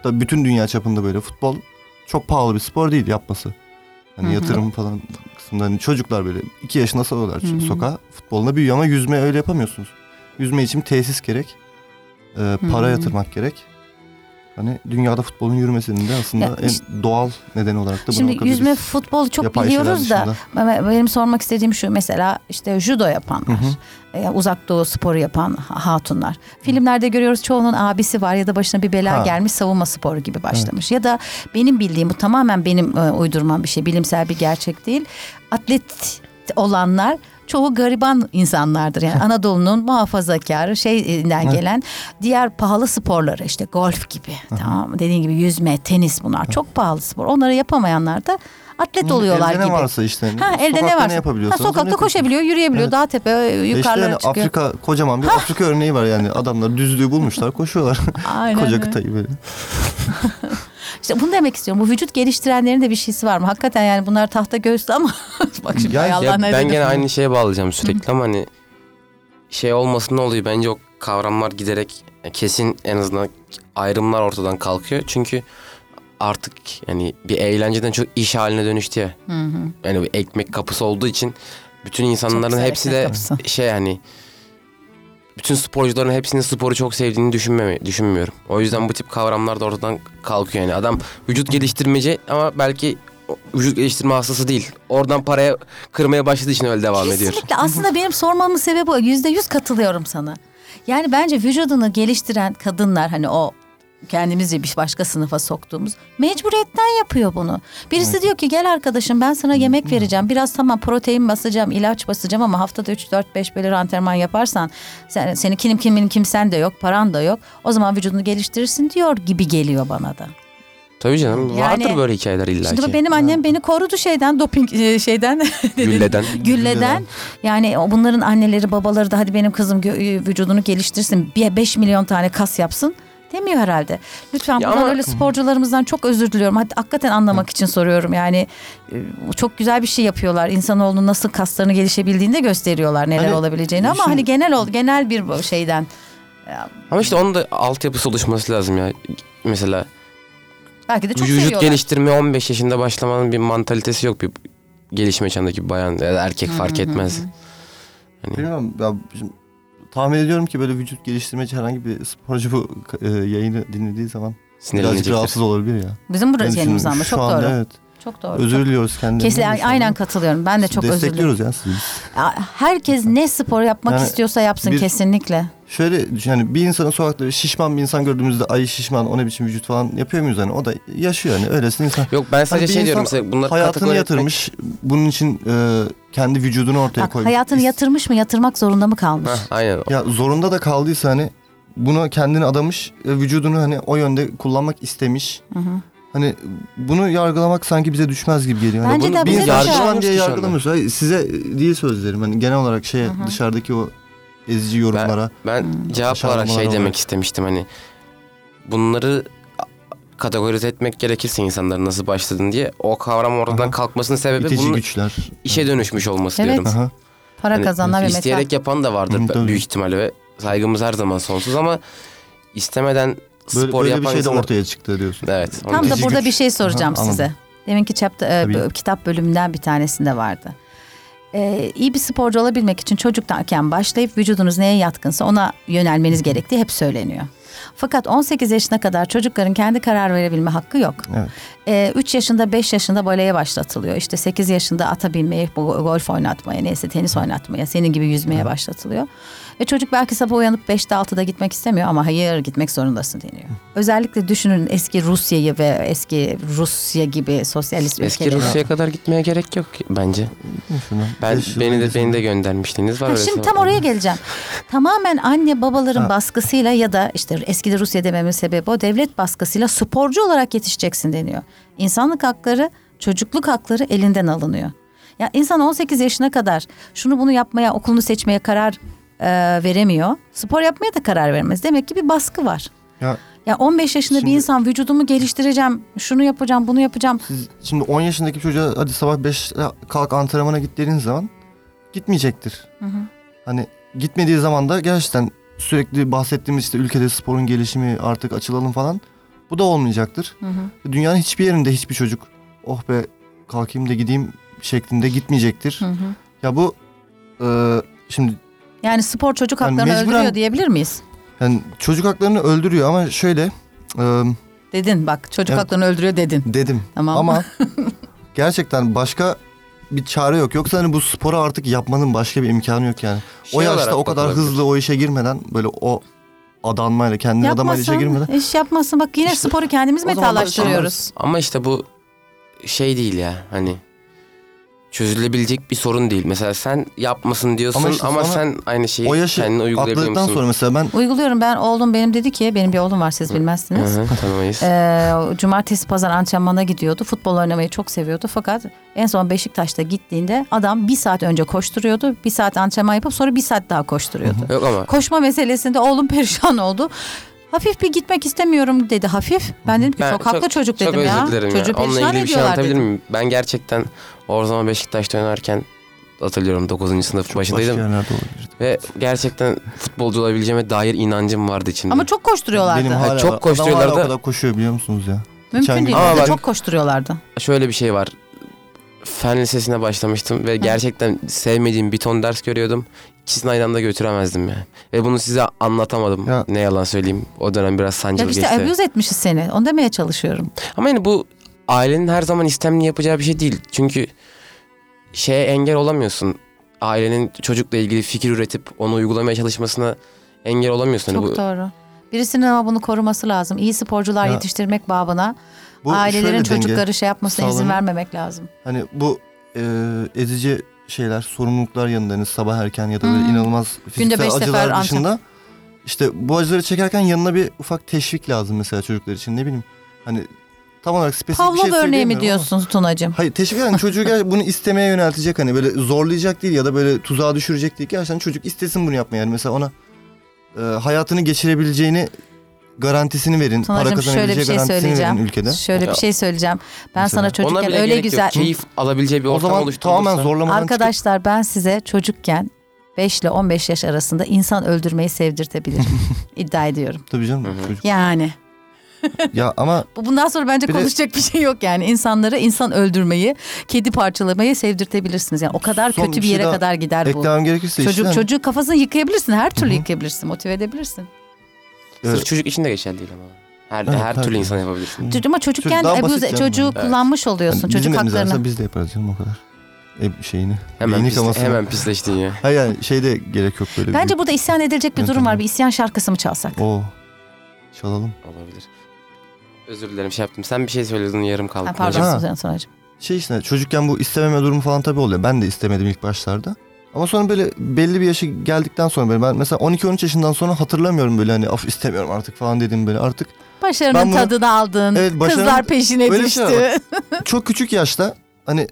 Tabii bütün dünya çapında böyle. Futbol çok pahalı bir spor değil yapması. Hani yatırım falan kısmında. Hani çocuklar böyle 2 yaşında salıyorlar sokağa. Futboluna büyüyor ama yüzme öyle yapamıyorsunuz. Yüzme için tesis gerek. Para yatırmak gerek. Hani dünyada futbolun yürümesinin de aslında en doğal nedeni olarak da buna Şimdi bakabiliriz. yüzme, futbol çok Yapay biliyoruz şeyler da benim sormak istediğim şu, mesela işte judo yapanlar, uzak doğu sporu yapan hatunlar. Filmlerde görüyoruz, çoğunun abisi var ya da başına bir bela gelmiş, savunma sporu gibi başlamış. Ya da benim bildiğim, bu tamamen benim uydurmam bir şey, bilimsel bir gerçek değil. Atlet olanlar çoğu gariban insanlardır. Yani Anadolu'nun muhafazakarı şeyinden gelen diğer pahalı sporları, işte golf gibi, tamam mı? Dediğin gibi yüzme, tenis, bunlar çok pahalı spor. Onları yapamayanlar da atlet oluyorlar elde gibi. ne varsa işte. Elde ne varsa. Sokakta koşabiliyor, yürüyebiliyor, dağ tepe yukarılara yani çıkıyor. Afrika, kocaman bir Afrika örneği var yani. Adamlar düzlüğü bulmuşlar, koşuyorlar. Aynen Koca öyle. kıtayı böyle. İşte bunu demek istiyorum. Bu vücut geliştirenlerin de bir şeysi var mı? Hakikaten yani bunlar tahta göğüslü ama bak şimdi Ya Allah ne Ben dedi. gene aynı şeye bağlayacağım sürekli ama hani şey olmasın ne oluyor? Bence o kavramlar giderek kesin, en azından ayrımlar ortadan kalkıyor. Çünkü artık yani bir eğlenceden çok iş haline dönüştü ya. Yani bir ekmek kapısı olduğu için bütün insanların güzel hepsi de ekmek kapısı. şey, hani bütün sporcuların hepsinin sporu çok sevdiğini düşünmüyorum. O yüzden bu tip kavramlar da ortadan kalkıyor yani. Adam vücut geliştirmeci ama belki vücut geliştirme hastası değil. Oradan paraya kırmaya başladığı için öyle devam ediyor. Kesinlikle. Aslında benim sormamın sebebi o. %100 katılıyorum sana. Yani bence vücudunu geliştiren kadınlar, hani o kendimizce bir başka sınıfa soktuğumuz, mecburiyetten yapıyor bunu. Birisi diyor ki gel arkadaşım, ben sana yemek vereceğim. Biraz tamam protein basacağım, ilaç basacağım ama haftada 3-4-5 böyle antrenman yaparsan senin kimin kimsen de yok, paran da yok. O zaman vücudunu geliştirirsin diyor gibi geliyor bana da. Tabii canım. Yani, vardır böyle hikayeler illaki. Şimdi benim annem beni korudu doping şeyden. Gülleden. Yani bunların anneleri babaları da hadi benim kızım vücudunu geliştirsin, 5 milyon tane kas yapsın demiyor herhalde. Lütfen Ya buradan ama öyle sporcularımızdan çok özür diliyorum. Hadi hakikaten anlamak için soruyorum. Yani çok güzel bir şey yapıyorlar. İnsanoğlunun nasıl kaslarını gelişebildiğini de gösteriyorlar, neler Hani olabileceğini, ama düşün- hani genel bir şeyden. Ama işte onun da altyapısı oluşması lazım ya. Mesela Belki de çok vücut seviyorlar. geliştirme 15 yaşında başlamanın bir mantalitesi yok bir gelişme çağındaki bayan ya da erkek fark etmez. Hani Bilmiyorum ya, tahmin ediyorum ki böyle vücut geliştirmeci herhangi bir sporcu bu yayını dinlediği zaman birazcık sinirlenecektir. rahatsız olabilir ya. Bizim burası Ben yanımızdan ama düşünüyorum, çok şu doğru. anda evet. Çok doğru. Özür diliyoruz kendilerine. Kesin aynen katılıyorum. Ben de çok özür diliyorum. Destekliyoruz ya sizi. Herkes ne spor yapmak Yani istiyorsa yapsın bir- kesinlikle. Şöyle yani bir insanın sokakta şişman bir insan gördüğümüzde ay şişman, o ne biçim vücut falan yapıyor muyuz hani? O da yaşıyor hani, öylesine insan. Yok ben sadece Hani bir şey diyorum insan mesela bunları hayatını kategori etmek- yatırmış, bunun için kendi vücudunu ortaya Bak, koymuş. hayatını yatırmış mı, yatırmak zorunda mı kalmış? Hah, aynen. Ya zorunda da kaldıysa hani buna kendini adamış, vücudunu hani o yönde kullanmak istemiş. Hani bunu yargılamak sanki bize düşmez gibi geliyor. Hani Bence bunu de bir bize insan düşer. falan diye Şu anda. yargılamıyoruz. Hayır, size değil sözlerim. Hani genel olarak dışarıdaki o ezici yorumlara. Ben cevap olarak Aşağılamalar şey demek olarak. istemiştim, hani bunları kategorize etmek gerekirse insanların nasıl başladığını diye, o kavram oradan kalkmasının sebebi İtici bunun güçler. işe dönüşmüş olması Evet. diyorum. Aha. Para Hani kazananlar ve isteyerek yapan da vardır Tabii. büyük ihtimalle ve saygımız her zaman sonsuz ama istemeden Böyle, spor böyle bir yapan şey de insanlar... ortaya çıktı diyorsun. Evet. onu Tam da İtici burada güç. bir şey soracağım Aha, size. anladım. Deminki Tabii. kitap bölümünden bir tanesinde vardı. İyi bir sporcu olabilmek için çocukken başlayıp vücudunuz neye yatkınsa ona yönelmeniz gerektiği hep söyleniyor. Fakat 18 yaşına kadar çocukların kendi karar verebilme hakkı yok. Evet. 3 yaşında 5 yaşında baleye başlatılıyor. İşte 8 yaşında ata binmeye, golf oynatmaya, neyse tenis oynatmaya, senin gibi yüzmeye başlatılıyor. Ve çocuk belki sabah uyanıp 5'te 6'da gitmek istemiyor ama hayır gitmek zorundasın deniyor. Özellikle düşünün eski Rusya'yı ve eski Rusya gibi sosyalist Eski ülkeleri. Rusya'ya kadar gitmeye gerek yok bence. Şuna. Beni de göndermişliğiniz var. Ha, öyleyse. şimdi tam oraya geleceğim. Tamamen anne babaların baskısıyla ya da işte eskide Rusya dememin sebebi o, devlet baskısıyla sporcu olarak yetişeceksin deniyor. İnsanlık hakları, çocukluk hakları elinden alınıyor. Ya insan 18 yaşına kadar şunu bunu yapmaya, okulunu seçmeye karar veremiyor. Spor yapmaya da karar vermez. Demek ki bir baskı var. Ya 15 yaşında bir insan vücudumu geliştireceğim, şunu yapacağım, bunu yapacağım. Siz şimdi 10 yaşındaki çocuğa hadi sabah 5'te kalk antrenmana git dediğiniz zaman gitmeyecektir. Hani gitmediği zaman da gerçekten sürekli bahsettiğimiz işte ülkede sporun gelişimi, artık açılalım falan, Bu da olmayacaktır. Hı hı. Dünyanın hiçbir yerinde hiçbir çocuk oh be kalkayım da gideyim şeklinde gitmeyecektir. Hı hı. Ya bu şimdi Yani spor çocuk Yani haklarını mecburen- öldürüyor diyebilir miyiz? yani çocuk haklarını öldürüyor ama şöyle Dedin bak çocuk Evet. haklarını öldürüyor dedin. dedim Tamam. ama gerçekten başka bir çare yok. Yoksa hani bu sporu artık yapmanın başka bir imkanı yok yani. O Şey yaşta olarak o kadar bakılabilir. hızlı o işe girmeden böyle o adanmayla kendini adamayla işe girmeden. iş yapmasın. Bak yine İşte sporu kendimiz o zaman metalaştırıyoruz. Ama işte bu şey değil ya hani çözülebilecek bir sorun değil. Mesela sen yapmasın diyorsun Ama ama, işte sonra sen aynı şeyi O yaşı kendine uygulayabiliyor atladıktan musun? sonra mesela ben Uyguluyorum ben oğlum benim dedi ki benim bir oğlum var siz bilmezsiniz. Hı hı, tanımayız. Cumartesi pazar antrenmana gidiyordu. Futbol oynamayı çok seviyordu. Fakat en son Beşiktaş'ta gittiğinde adam 1 saat önce koşturuyordu. 1 saat antrenman yapıp sonra 1 saat daha koşturuyordu. Yok ama Koşma meselesinde oğlum perişan oldu. Hafif bir gitmek istemiyorum dedi hafif. Ben dedim ki ben çok haklı çocuk dedim çok ya. özür dilerim Çocuğu ya. Onunla perişan ilgili bir şey ediyorlar anlatabilir dedim. miyim? Ben gerçekten o zaman Beşiktaş'ta oynarken hatırlıyorum 9. sınıf çok başka başındaydım. yerlerde olabilir. Ve gerçekten futbolcu olabileceğime dair inancım vardı içimde. Ama çok koşturuyorlardı. Benim hala, çok adam koşturuyorlardı. hala o kadar koşuyor biliyor musunuz ya? Mümkün Geçen değil. gün- Ama Bizde bak- çok koşturuyorlardı. Şöyle bir şey var. Fen lisesine başlamıştım ve gerçekten sevmediğim bir ton ders görüyordum. İkisini aynı anda götüremezdim yani. Ve bunu size anlatamadım. Ya- Ne yalan söyleyeyim. O dönem biraz Ya sancılı işte geçti. abuse etmişiz seni. Onu demeye çalışıyorum. Ama yani bu ailenin her zaman istemli yapacağı bir şey değil. Çünkü şeye engel olamıyorsun. Ailenin çocukla ilgili fikir üretip onu uygulamaya çalışmasına engel olamıyorsun. Hani Çok bu, doğru. Birisinin ama bunu koruması lazım. İyi sporcular Ya- yetiştirmek babına bu ailelerin şöyle denge çocukları şey yapmasına izin sağlanıyor. vermemek lazım. Hani bu ezici şeyler, sorumluluklar yanında hani sabah erken ya da böyle inanılmaz Günde 5 fiziksel sefer acılar antrenman. dışında işte bu acıları çekerken yanına bir ufak teşvik lazım mesela çocuklar için ne bileyim. Hani tam olarak spesifik bir şey Pavlov örneği mi söyleyemiyorum ama- diyorsun Tunacığım? Hayır teşvik yani çocuğu bunu istemeye yöneltecek hani böyle zorlayacak değil ya da böyle tuzağa düşürecek değil. Gerçekten çocuk istesin bunu yapmayı yani mesela ona hayatını geçirebileceğini garantisini verin. Para Tunacığım şöyle bir kazanabileceği şey garantisini söyleyeceğim. verin ülkede. Şöyle bir şey söyleyeceğim. Ben Mesela. sana ona çocukken bile öyle gerek güzel... yok. Keyif alabileceği bir O ortam zaman oluşturulursa. tamamen zorlamadan çıkıp Arkadaşlar ben size çocukken 5 ile 15 yaş arasında insan öldürmeyi sevdirtebilirim. İddia ediyorum. tabii canım Hı hı. çocuk. Yani. Ya ama Bundan sonra bence Bir de- konuşacak bir şey yok yani. İnsanları insan öldürmeyi, kedi parçalamayı sevdirtebilirsiniz. Yani o kadar Son kötü bir bir şey yere daha kadar gider bu. eklemem gerekirse Çocuk işte çocuğu kafasını yıkayabilirsin. Her türlü Hı hı. yıkayabilirsin. Motive edebilirsin. Sırf çocuk için de geçerli değil ama. Her Evet, türlü tabii. insan yapabilirsin. Ama çocukken Çocuk daha basit canım. çocuğu Evet. kullanmış oluyorsun. hani Çocuk bizim elimize haklarını. verse biz de yaparız canım o kadar. Şeyini. Hemen, Beyni kamasını. hemen pisleştin ya. Hayır yani şeyde gerek yok böyle. Bence burada isyan edilecek bir durum Yöntem var. yok. Bir isyan şarkısı mı çalsak? Oo. Çalalım. Olabilir. Özür dilerim şey yaptım. Sen bir şey söyledin yarım kaldı. Ha, pardon Ha. Suzan Sunacığım. Şey işte çocukken bu istememe durumu falan tabii oluyor. Ben de istemedim ilk başlarda. Ama sonra böyle belli bir yaşı geldikten sonra böyle ben mesela 12-13 yaşından sonra hatırlamıyorum böyle hani of istemiyorum artık falan dedim böyle artık. Başarının Ben bunu- tadını aldın. Evet, başarının- Kızlar peşine Öyle bir şey düştü. var Çok küçük yaşta hani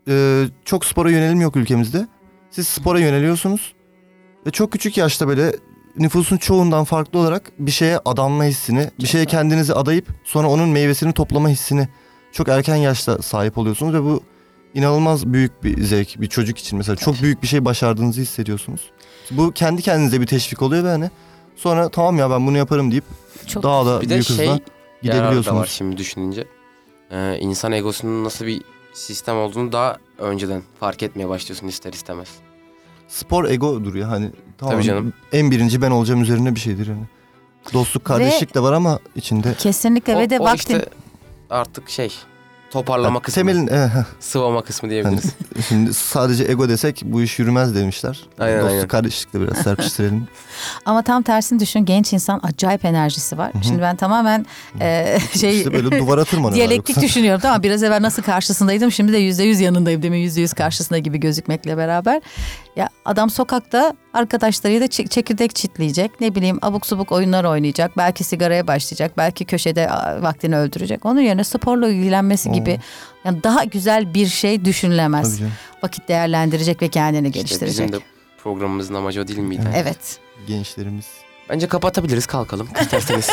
çok spora yönelim yok ülkemizde. Siz spora yöneliyorsunuz. Ve çok küçük yaşta böyle nüfusun çoğundan farklı olarak bir şeye adanma hissini, bir şeye kendinizi adayıp sonra onun meyvesini toplama hissini çok erken yaşta sahip oluyorsunuz ve bu inanılmaz büyük bir zevk bir çocuk için mesela çok büyük bir şey başardığınızı hissediyorsunuz. Bu kendi kendinize bir teşvik oluyor ve hani sonra tamam ya ben bunu yaparım deyip Çok daha da Bir de büyük şey hızla yararı da var gidebiliyorsunuz. şimdi düşününce. İnsan egosunun nasıl bir sistem olduğunu daha önceden fark etmeye başlıyorsun ister istemez. Spor egodur ya hani tamam Tabii canım. en birinci ben olacağım üzerine bir şeydir yani. Dostluk kardeşlik de var ama içinde Kesinlikle ve de o vaktin. işte artık toparlama kısmı, temelin sıvama kısmı hani diyebiliriz. şimdi sadece ego desek bu iş yürümez demişler. Aynen, Dostluk aynen. kardeşlikle biraz serpiştirelim. Ama tam tersini düşün. Genç insan acayip enerjisi var. Şimdi ben tamamen İşte böyle duvara tırmanıyorlar. diyalektik yoksa. düşünüyorum. Tamam biraz evvel nasıl karşısındaydım şimdi de %100 yanındayım değil mi? %100 karşısında gibi gözükmekle beraber. Ya adam sokakta arkadaşlarıyla çekirdek çitleyecek. Ne bileyim abuk subuk oyunlar oynayacak. Belki sigaraya başlayacak. Belki köşede vaktini öldürecek. Onun yerine sporla ilgilenmesi gibi yani daha güzel bir şey düşünülemez. Tabii canım. Vakit değerlendirecek ve kendini İşte geliştirecek. bizim de programımızın amacı o değil miydi? Evet. Gençlerimiz Bence kapatabiliriz kalkalım isterseniz.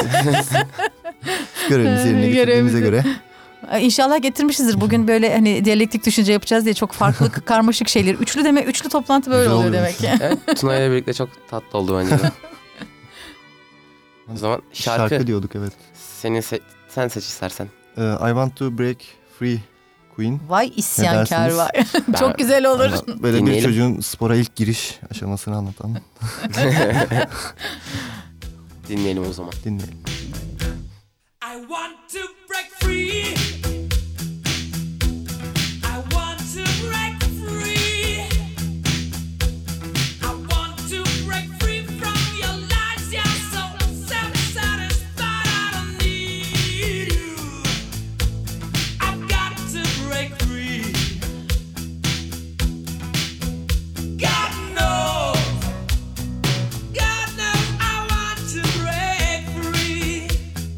görevimizi yerine getirdiğimize göre. İnşallah getirmişizdir. Bugün böyle hani diyalektik düşünce yapacağız diye çok farklı karmaşık şeyler. Üçlü toplantı böyle Güzel oluyor oluyormuş. demek ki. Evet, Tuna ile birlikte çok tatlı oldu bence de. O zaman Şarkı diyorduk, evet. Sen seç istersen. I Want to Break Free, Queen. Vay isyankar dersiniz? var. Çok güzel olur. Böyle bir Dinleyelim. çocuğun spora ilk giriş aşamasını anlatan. Dinleyelim o zaman. Dinleyelim. I want to break free. I want to break free. I want to break free from your lies. You're so self-satisfied. I don't need you. I've got to break free. God knows I want to break free.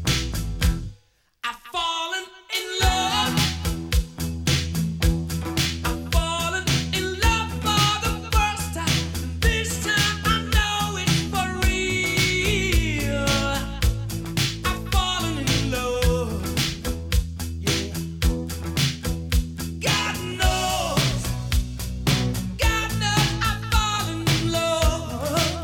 I've fallen in love. I've fallen in love for the first time. This time I know it's for real. I've fallen in love. Yeah. God knows I've fallen in love.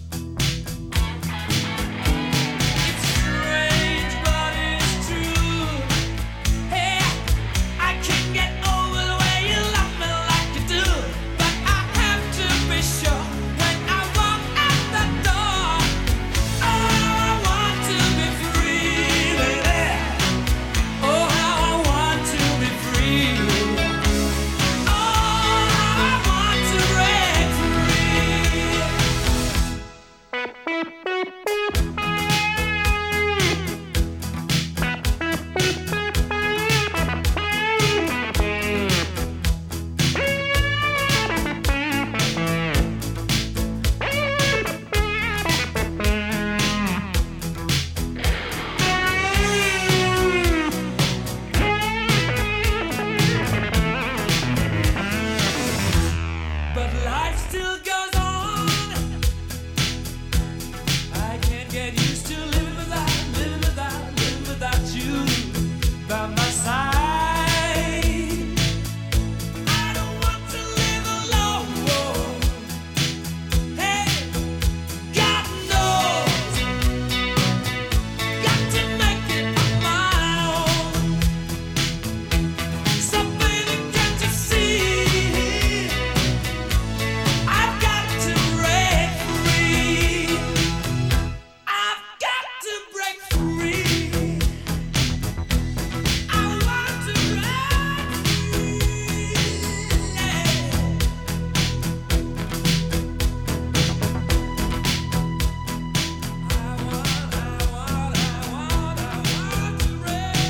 It's strange, but it's true. Hey, I can't get over the way you love me like you do. But I have to be sure when I walk out the door. Oh, I want to be free, baby. Oh, how I want to be free. Oh, how I want to break free. But life still goes on. I can't get used to living without you by my side. I don't want to live alone. Hey, God knows, got to make it on my own. So baby, can't you see? I've got to break free. I've got to break free. I want to break free. I want to break free.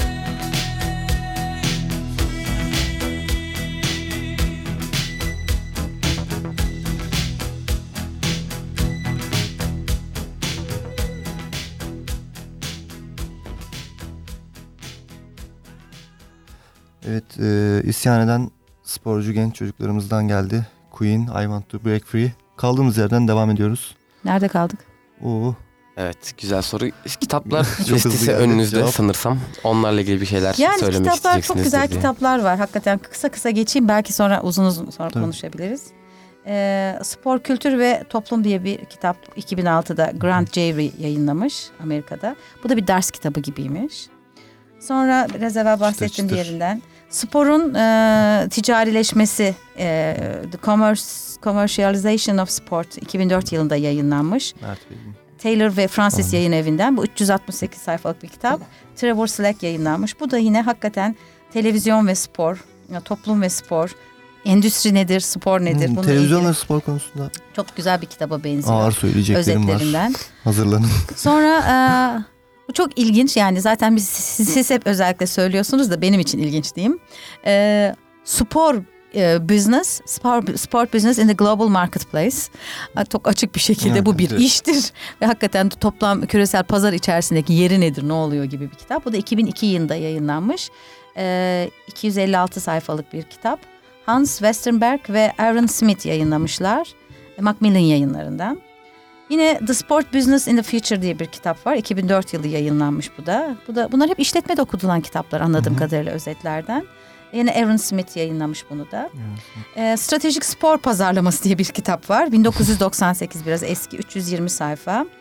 Evet, isyan eden sporcu genç çocuklarımızdan geldi. Queen, I Want to Break Free. Kaldığımız yerden devam ediyoruz. Nerede kaldık? Oo, Evet, güzel soru. Kitaplar hızlı listesi geldi, önünüzde cevap. sanırsam. Onlarla ilgili bir şeyler Yani söylemek kitaplar isteyeceksiniz çok güzel diye. kitaplar var. Hakikaten kısa geçeyim. Belki sonra uzun sonra Tabii. konuşabiliriz. Spor, Kültür ve Toplum diye bir kitap 2006'da Grant Jerry yayınlamış Amerika'da. Bu da bir ders kitabı gibiymiş. Sonra biraz evvel bahsettim çıtır. diğerinden. Sporun ticarileşmesi, The Commercialization of Sport 2004 yılında yayınlanmış. Mert Bey'in. Taylor ve Francis Yayın Evi'nden. Bu 368 sayfalık bir kitap. Trevor Slack yayınlanmış. Bu da yine hakikaten televizyon ve spor, toplum ve spor, endüstri nedir, spor nedir? Bununla Televizyon ilgili ve spor konusunda çok güzel bir kitaba benziyor. ağır söyleyeceklerim var. Özetlerinden. Hazırlanın. Sonra bu çok ilginç, yani zaten siz hep özellikle söylüyorsunuz da benim için ilginç diyeyim. Spor business, sport business in the global marketplace. Çok açık bir şekilde Evet, bu bir evet. iştir. Ve hakikaten toplam küresel pazar içerisindeki yeri nedir, ne oluyor gibi bir kitap. Bu da 2002 yılında yayınlanmış. 256 sayfalık bir kitap. Hans Westerberg ve Aaron Smith yayınlamışlar. Macmillan Yayınlarından. Yine The Sport Business in the Future diye bir kitap var. 2004 yılı yayınlanmış bu da. Bunlar hep işletmede okutulan kitaplar anladığım kadarıyla özetlerden. Yine Aaron Smith yayınlamış bunu da. Stratejik Spor Pazarlaması diye bir kitap var. 1998, biraz eski, 320 sayfa.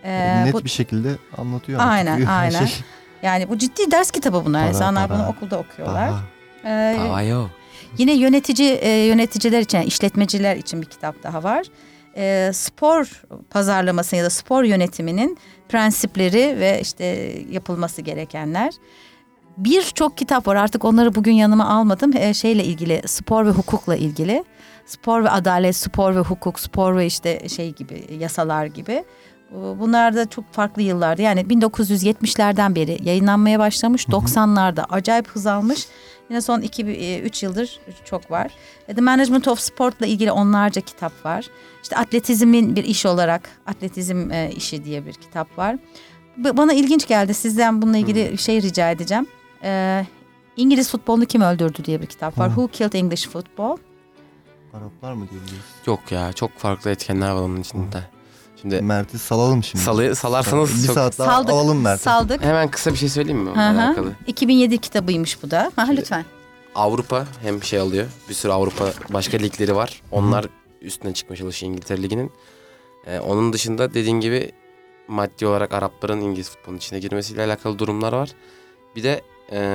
Net Bu, bir şekilde anlatıyor. artık. aynen Her aynen. şey. Yani bu ciddi ders kitabı bunlar. Para, İnsanlar para. bunu okulda okuyorlar. Aha. Ee, Yine yöneticiler için, yani işletmeciler için bir kitap daha var. Spor pazarlaması ya da spor yönetiminin prensipleri ve işte yapılması gerekenler. Birçok kitap var, artık onları bugün yanıma almadım. Şeyle ilgili, spor ve hukukla ilgili. Spor ve adalet, spor ve hukuk, spor ve işte şey gibi, yasalar gibi. Bunlar da çok farklı yıllarda, yani 1970'lerden beri yayınlanmaya başlamış. 90'larda acayip hız almış. Yine son 2-3 yıldır çok var. The Management of Sport'la ilgili onlarca kitap var. İşte atletizmin bir iş olarak, atletizm işi diye bir kitap var. Bana ilginç geldi. Sizden bununla ilgili şey rica edeceğim. İngiliz futbolunu kim öldürdü diye bir kitap var. Who Killed English Football? Araplar mı diyebiliriz? Yok ya, çok farklı etkenler var onun içinde. Şimdi Mert'i salalım şimdi. salarsanız bir çok... saat daha alalım Mert'i. Saldık. Hemen kısa bir şey söyleyeyim mi onunla Hı hı. alakalı? 2007 kitabıymış bu da. Lütfen. Avrupa hem şey alıyor. Bir sürü Avrupa başka ligleri var. Onlar üstüne çıkmaya çalışıyor İngiltere Ligi'nin. Onun dışında dediğin gibi maddi olarak Arapların İngiliz futbolunun içine girmesiyle alakalı durumlar var. Bir de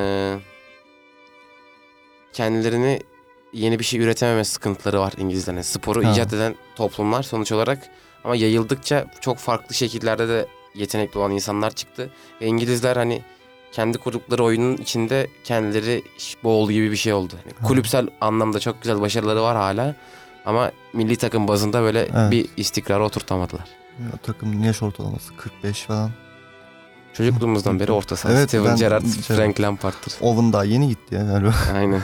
kendilerini yeni bir şey üretememe sıkıntıları var İngilizlerin. Sporu icat eden toplumlar sonuç olarak, ama yayıldıkça çok farklı şekillerde de yetenekli olan insanlar çıktı. Ve İngilizler hani kendi kurdukları oyunun içinde kendileri boğul gibi bir şey oldu. Yani kulüpsel anlamda çok güzel başarıları var hala, ama milli takım bazında böyle bir istikrara oturtamadılar. O takımın yaş ortalaması 45 falan. Çocukluğumuzdan beri orta saha. Evet, Steven ben- Gerrard, Frank Lampard'tır. Owen daha yeni gitti ya galiba. Aynen.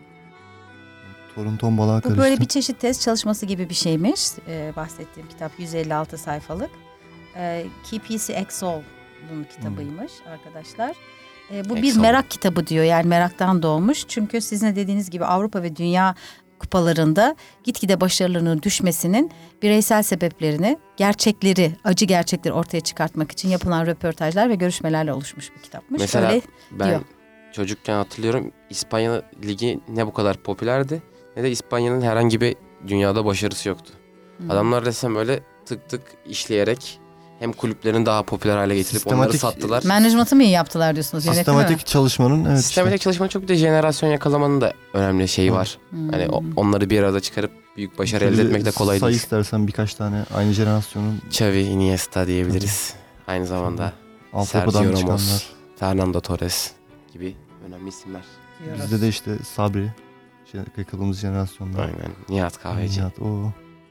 Torun tombalağa Bu karıştı. böyle bir çeşit test çalışması gibi bir şeymiş. Bahsettiğim kitap 156 sayfalık. KPC Exol'un kitabıymış arkadaşlar. Bu bir Exol. merak kitabı diyor, yani meraktan doğmuş. Çünkü sizin de dediğiniz gibi Avrupa ve Dünya kupalarında gitgide başarılarının düşmesinin bireysel sebeplerini, gerçekleri, acı gerçekleri ortaya çıkartmak için yapılan röportajlar ve görüşmelerle oluşmuş bir kitapmış. Mesela Öyle ben diyor. çocukken hatırlıyorum, İspanya Ligi ne bu kadar popülerdi ne de İspanya'nın herhangi bir dünyada başarısı yoktu. Adamlar resmen böyle tık tık işleyerek hem kulüplerini daha popüler hale getirip onları Sistematik- sattılar. Management'ı mı iyi yaptılar diyorsunuz? Yönetimi mi? Sistematik çalışmanın evet Sistematik çalışmanın çok, bir de jenerasyon yakalamanın da önemli şeyi var. Hani onları bir arada çıkarıp büyük başarı elde etmek de kolay Say değil. istersen birkaç tane aynı jenerasyonun Xavi, Iniesta diyebiliriz. Aynı zamanda altyapıdan Sergio çıkanlar. Ramos, Fernando Torres gibi önemli isimler. Bizde de işte Sabri. Yakaladığımız jenerasyonda. Aynen. Nihat Kahveci. Nihat, o.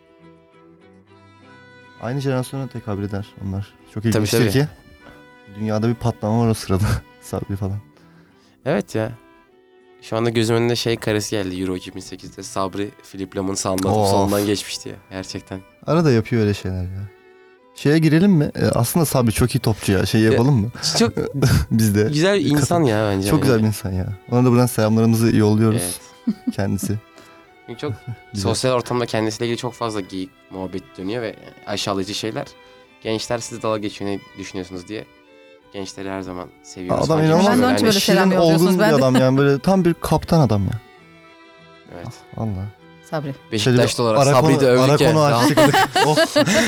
Aynı jenerasyona tekabül eder onlar. Çok ilginçtir Tabii. ki. Dünyada bir patlama var o sırada. Sabri falan. Evet ya. Şu anda gözümün önünde şey karesi geldi Euro 2008'de. Sabri, Philipp Lahm'ın sağından Of. solundan geçmişti ya. Gerçekten. Arada yapıyor öyle şeyler ya. Şeye girelim mi? Aslında Sabri çok iyi topçu ya. Şey yapalım mı? Çok Biz de. güzel bir insan ya bence. Çok güzel bir insan ya. Ona da buradan selamlarımızı yolluyoruz Evet. kendisi. Çünkü çok Bize. sosyal ortamda kendisiyle ilgili çok fazla geyik muhabbet dönüyor ve aşağılayıcı şeyler. Gençler siz dalga geçiyor, ne düşünüyorsunuz diye. Gençleri her zaman seviyoruz. Adam falan gibi inanılmaz. Ben de onun şeyler. için Yani böyle selam Şirin yolluyorsunuz. olgun bir Ben de- adam yani böyle tam bir kaptan adam ya. Evet. Vallahi. Sabri. Beşiktaşlı olarak Ara Sabri'yi de konu- ara övdük ya. konu açtık. Oh.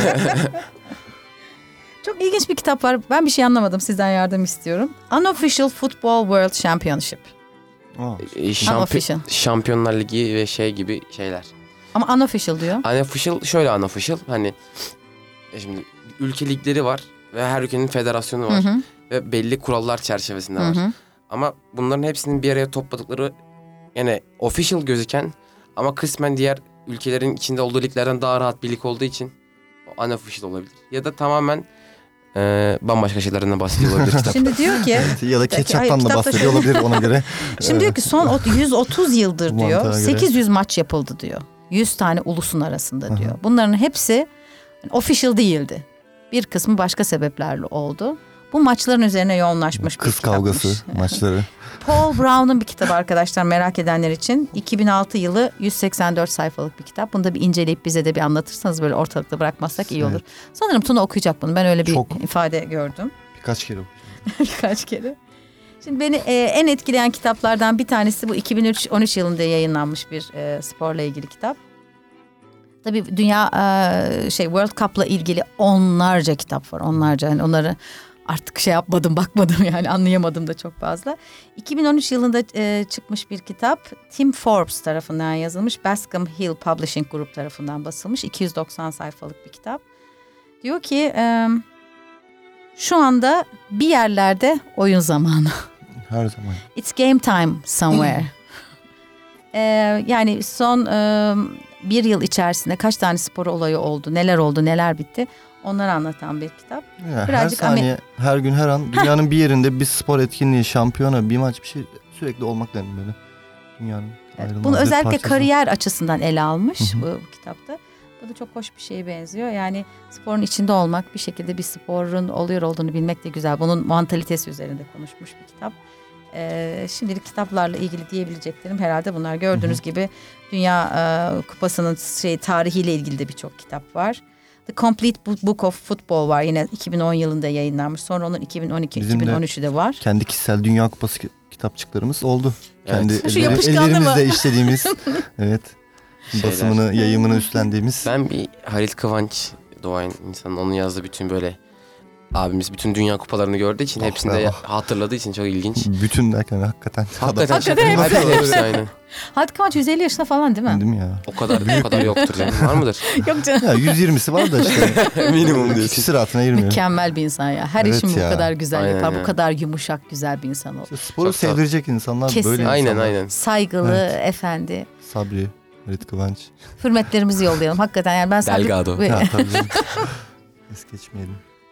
Çok ilginç bir kitap var. Ben bir şey anlamadım. Sizden yardım istiyorum. Unofficial Football World Championship. Unofficial. Şampiyonlar Ligi ve şey gibi şeyler. Ama unofficial diyor. Unofficial, şöyle unofficial. Hani şimdi ülke ligleri var ve her ülkenin federasyonu var. Hı hı, Ve belli kurallar çerçevesinde hı var. hı. Ama bunların hepsinin bir araya topladıkları yine official gözüken ama kısmen diğer ülkelerin içinde olduğu liglerden daha rahat bir lig olduğu için unofficial olabilir. Ya da tamamen bambaşka şeylerden bahsediyor olabilir kitap. Şimdi diyor ki Ya da ketçaptan da kitapta bahsediyor şöyle- olabilir ona göre. Şimdi diyor ki son 130 yıldır Bu diyor mantığa göre. 800 maç yapıldı diyor. 100 tane ulusun arasında diyor. Bunların hepsi official değildi. Bir kısmı başka sebeplerle oldu. Bu maçların üzerine yoğunlaşmış bir Kız kitapmış. kavgası maçları. Paul Brown'un bir kitabı arkadaşlar, merak edenler için. 2006 yılı 184 sayfalık bir kitap. Bunu da bir inceleyip bize de bir anlatırsanız, böyle ortalıkta bırakmazsak iyi olur. Evet. Sanırım Tuna okuyacak bunu. Ben öyle bir Çok. ifade gördüm. Birkaç kere Birkaç kere. Şimdi beni en etkileyen kitaplardan bir tanesi bu 2013 yılında yayınlanmış bir sporla ilgili kitap. Tabii dünya World Cup'la ilgili onlarca kitap var. Onlarca, yani onları artık bakmadım yani anlayamadım da çok fazla. 2013 yılında çıkmış bir kitap. Tim Forbes tarafından yazılmış. Bascom Hill Publishing Group tarafından basılmış. 290 sayfalık bir kitap. Diyor ki şu anda bir yerlerde oyun zamanı. Her zaman. It's game time somewhere. Yani son bir yıl içerisinde kaç tane spor olayı oldu, neler oldu, neler bitti, onları anlatan bir kitap. Ya her Birazcık saniye, her gün, her an dünyanın bir yerinde bir spor etkinliği, şampiyona, bir maç, bir şey sürekli olmak lazım böyle. Dünyanın ayrılmaz Bunu bir özellikle parçası. kariyer açısından ele almış Hı hı. bu kitapta. Bu da çok hoş bir şeye benziyor. Yani sporun içinde olmak, bir şekilde bir sporun oluyor olduğunu bilmek de güzel. Bunun mantalitesi üzerinde konuşmuş bir kitap. Şimdilik kitaplarla ilgili diyebileceklerim herhalde bunlar. Gördüğünüz gibi Dünya Kupası'nın tarihiyle ilgili de birçok kitap var. The Complete Book of Football var. Yine 2010 yılında yayınlanmış. Sonra onun 2012-2013'ü de var. Kendi kişisel Dünya Kupası kitapçıklarımız oldu. Evet. Kendi Şu yapışkanlı mı? ellerimizle işlediğimiz, evet, Şeyler. basımını, yayımını üstlendiğimiz. Ben bir Halit Kıvanç doğayan insanın onun yazdığı bütün böyle abimiz bütün dünya kupalarını gördüğü için hepsini de hatırladığı için çok ilginç. Bütün derken hakikaten. Hakikaten hepsi aynı. Halit Kıvanç 150 yaşında falan değil mi? Değil mi ya? O kadar yoktur canım. Var mıdır? Yok canım. Ya 120'si var da işte. Minimum diyorsun. Küsur altına girmiyor. Mükemmel bir insan ya. Her Evet işin bu ya. kadar güzel Aynen yapar. ya. Bu kadar yumuşak, güzel bir insan olur. İşte sporu Çok sağ ol. sevdirecek insanlar Kesin. böyle Aynen insanlar. aynen. Saygılı, Evet. efendi. Sabri, Halit Kıvanç. Hürmetlerimizi yollayalım. Hakikaten yani ben sadece... Delgado. Ha, tabii canım. Es geçmeyelim.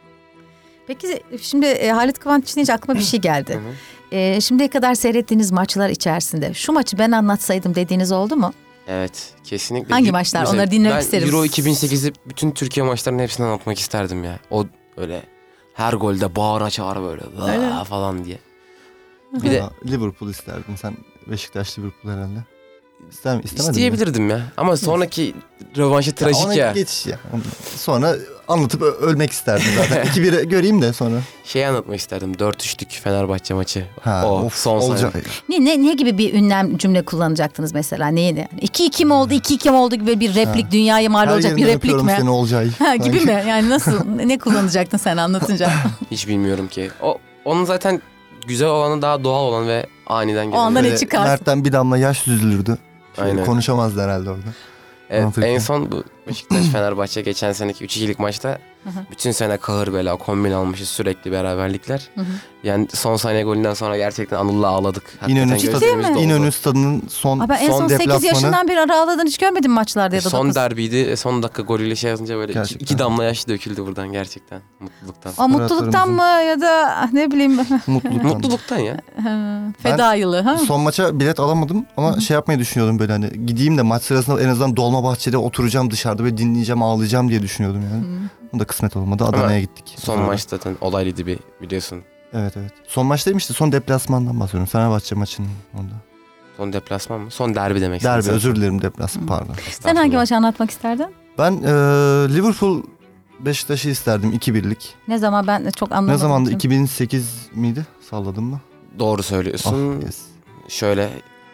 Peki şimdi Halit Kıvanç deyince aklıma bir şey geldi. Şimdiye kadar seyrettiğiniz maçlar içerisinde şu maçı ben anlatsaydım dediğiniz oldu mu? Evet kesinlikle. Hangi maçlar? Mesela Onları dinlemek ben isterim. Euro 2008'i bütün Türkiye maçlarının hepsini anlatmak isterdim ya. O öyle her golde bağıra çağıra böyle "Aa!" falan diye. Bir de Aa, Liverpool isterdin. Sen Beşiktaş Liverpool herhalde. İstemedin mi? isteyebilirdim ya. Ama sonraki rövanşı trajik ona ya. Geç ya. Sonra anlatıp ölmek isterdim zaten. 2-1'e göreyim de sonra. Şeyi anlatmak isterdim. 4-3'lük Fenerbahçe maçı. Ha, o of, son olacak. saniye. Ne gibi bir ünlem cümle kullanacaktınız mesela? Neydi? 2-2 mi oldu? 2-2 mi oldu gibi bir replik, dünyaya mal Her olacak bir yerinden replik öpüyorum mi? seni Olcay. Ha, gibi mi? Yani nasıl? Ne kullanacaktın sen anlatınca? Hiç bilmiyorum ki. Onun zaten güzel olanı daha doğal olan ve aniden gelen. anda ne Böyle çıkar? Mert'ten bir damla yaş süzülürdü. Aynen. Konuşamazdı herhalde orada. Evet, Anlatırken. en son bu Beşiktaş Fenerbahçe geçen seneki 3-2'lik maçta bütün sene kahır bela kombin almışız sürekli beraberlikler. Yani son saniye golünden sonra gerçekten Anıl'la ağladık. İnönü gözlerimiz doldu. İnönü stadının son Aa, ben en son 8 deplasmanı. yaşından beri ağladığını hiç görmedim maçlarda ya da Son 9. derbiydi. Son dakika golüyle şey yazınca böyle Gerçekten. iki damla yaş döküldü buradan gerçekten mutluluktan. O mutluluktan mı ya da ne bileyim Mutluluktan. Mutluluktan ya. feda yılı. Ha? Son maça bilet alamadım ama şey yapmayı düşünüyordum böyle hani gideyim de maç sırasında en azından Dolmabahçe'de oturacağım dışarıda ve dinleyeceğim ağlayacağım diye düşünüyordum yani. Bu da kısmet olmadı. Adana'ya gittik. Son maç zaten olaylıydı bir biliyorsun. Evet. Son maç demişti. Son deplasmandan bahsediyorum. Fenerbahçe maçının orada. Son deplasman mı? Son derbi demek Derbi, istedim. özür dilerim, deplasman, pardon. Sen hangi maçı anlatmak isterdin? Ben Liverpool Beşiktaş'ı isterdim 2-1'lik. Ne zaman ben çok anlamadım. Ne zamandı? çünkü. 2008 miydi? Salladım mı? Doğru söylüyorsun. Ah, yes. Şöyle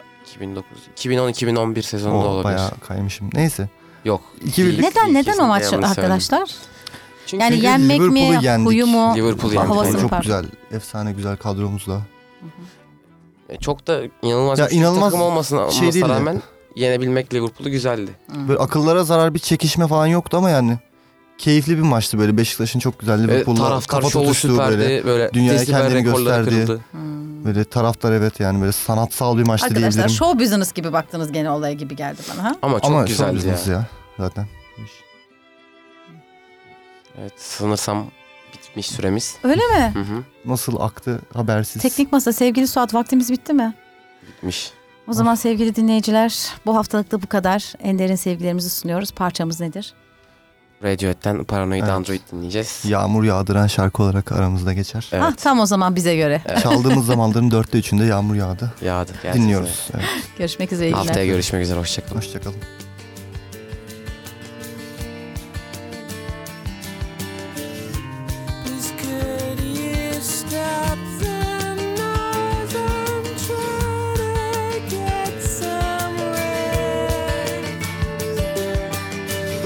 2010-2011 sezonunda olabilir. Bayağı kaymışım. Neyse. Yok. 2-1'lik. Neden o maç Yanlış söyledim. arkadaşlar? Çünkü Yani yenmek mi, Liverpool'u yendik. huyu mu, Liverpool'u yendik, havası aynen. mı Çok farklı? güzel, efsane güzel kadromuzla. çok da inanılmaz Ya bir inanılmaz takım olmasına şey değil de. rağmen yenebilmek Liverpool'u güzeldi. Böyle akıllara zarar bir çekişme falan yoktu ama yani keyifli bir maçtı böyle. Beşiktaş'ın çok güzel Liverpool'la Taraftar kafa şovu tutuştuğu süperdi. Böyle dünyaya desibel kendini rekorları gösterdi. kırıldı. Böyle taraftar evet yani böyle sanatsal bir maçtı Arkadaşlar diyebilirim. show business gibi baktınız gene olaya gibi geldi bana. Ha? Ama çok Ama güzeldi ya. güzeldi ya zaten. Evet, sanırsam bitmiş süremiz. Öyle mi? Hı hı, Nasıl aktı habersiz. Teknik Masa sevgili Suat vaktimiz bitti mi? bitmiş. O zaman sevgili dinleyiciler bu haftalıkta bu kadar. En derin sevgilerimizi sunuyoruz. Parçamız nedir? Radiohead'den Paranoid Evet. Android dinleyeceğiz. Yağmur yağdıran şarkı olarak aramızda geçer. Evet. Ah, tam o zaman bize göre. Çaldığımız zamanların 4'te 3'ünde yağmur yağdı. Yağdı. gerçekten. Dinliyoruz. Evet. Görüşmek üzere. iyi günler. Haftaya görüşmek üzere. Hoşçakalın. Hoşçakalın. Please could you stop the noise? I'm trying to get somewhere.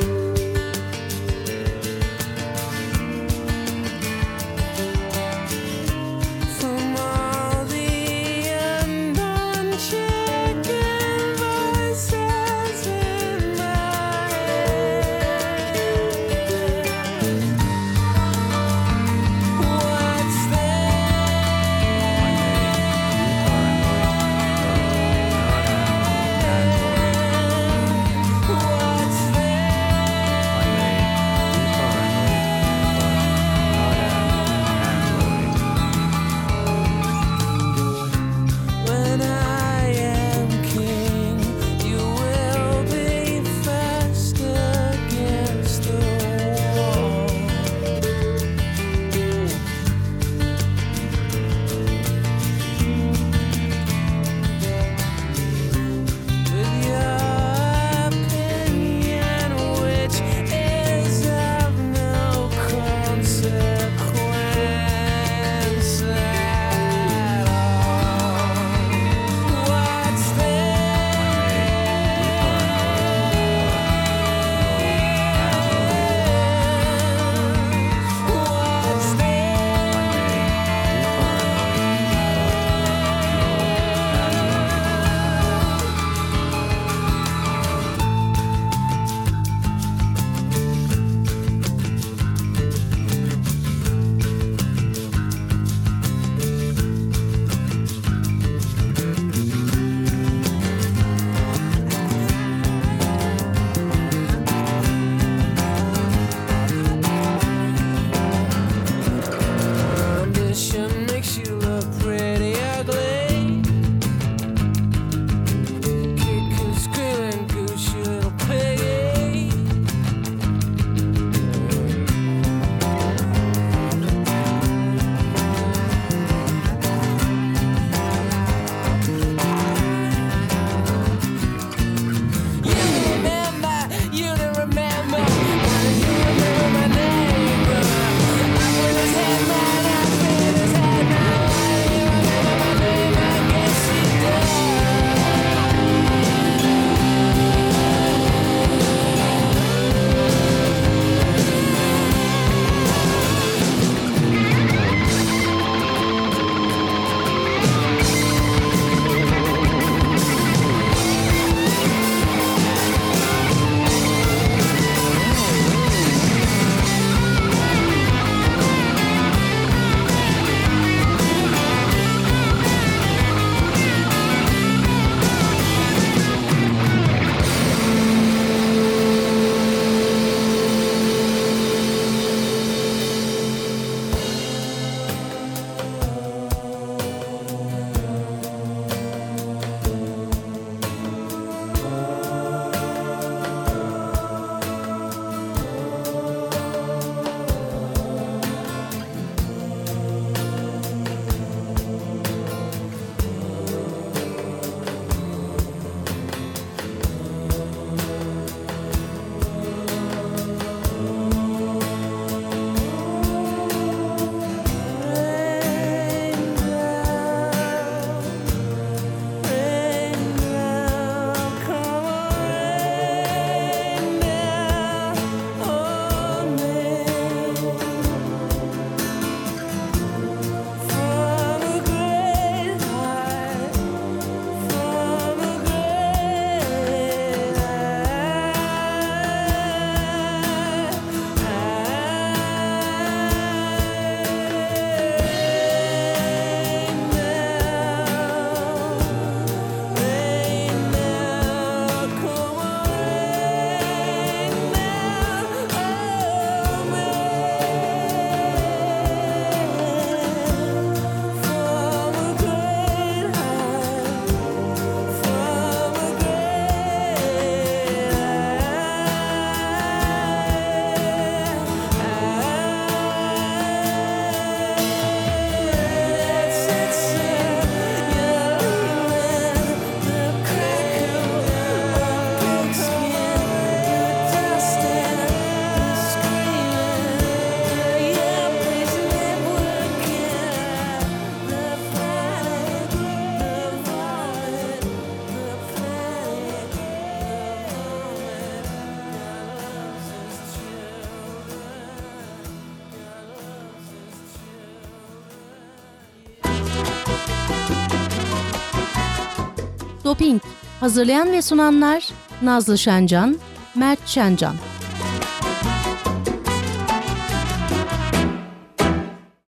Doping. Hazırlayan ve sunanlar Nazlı Şencan, Mert Şencan.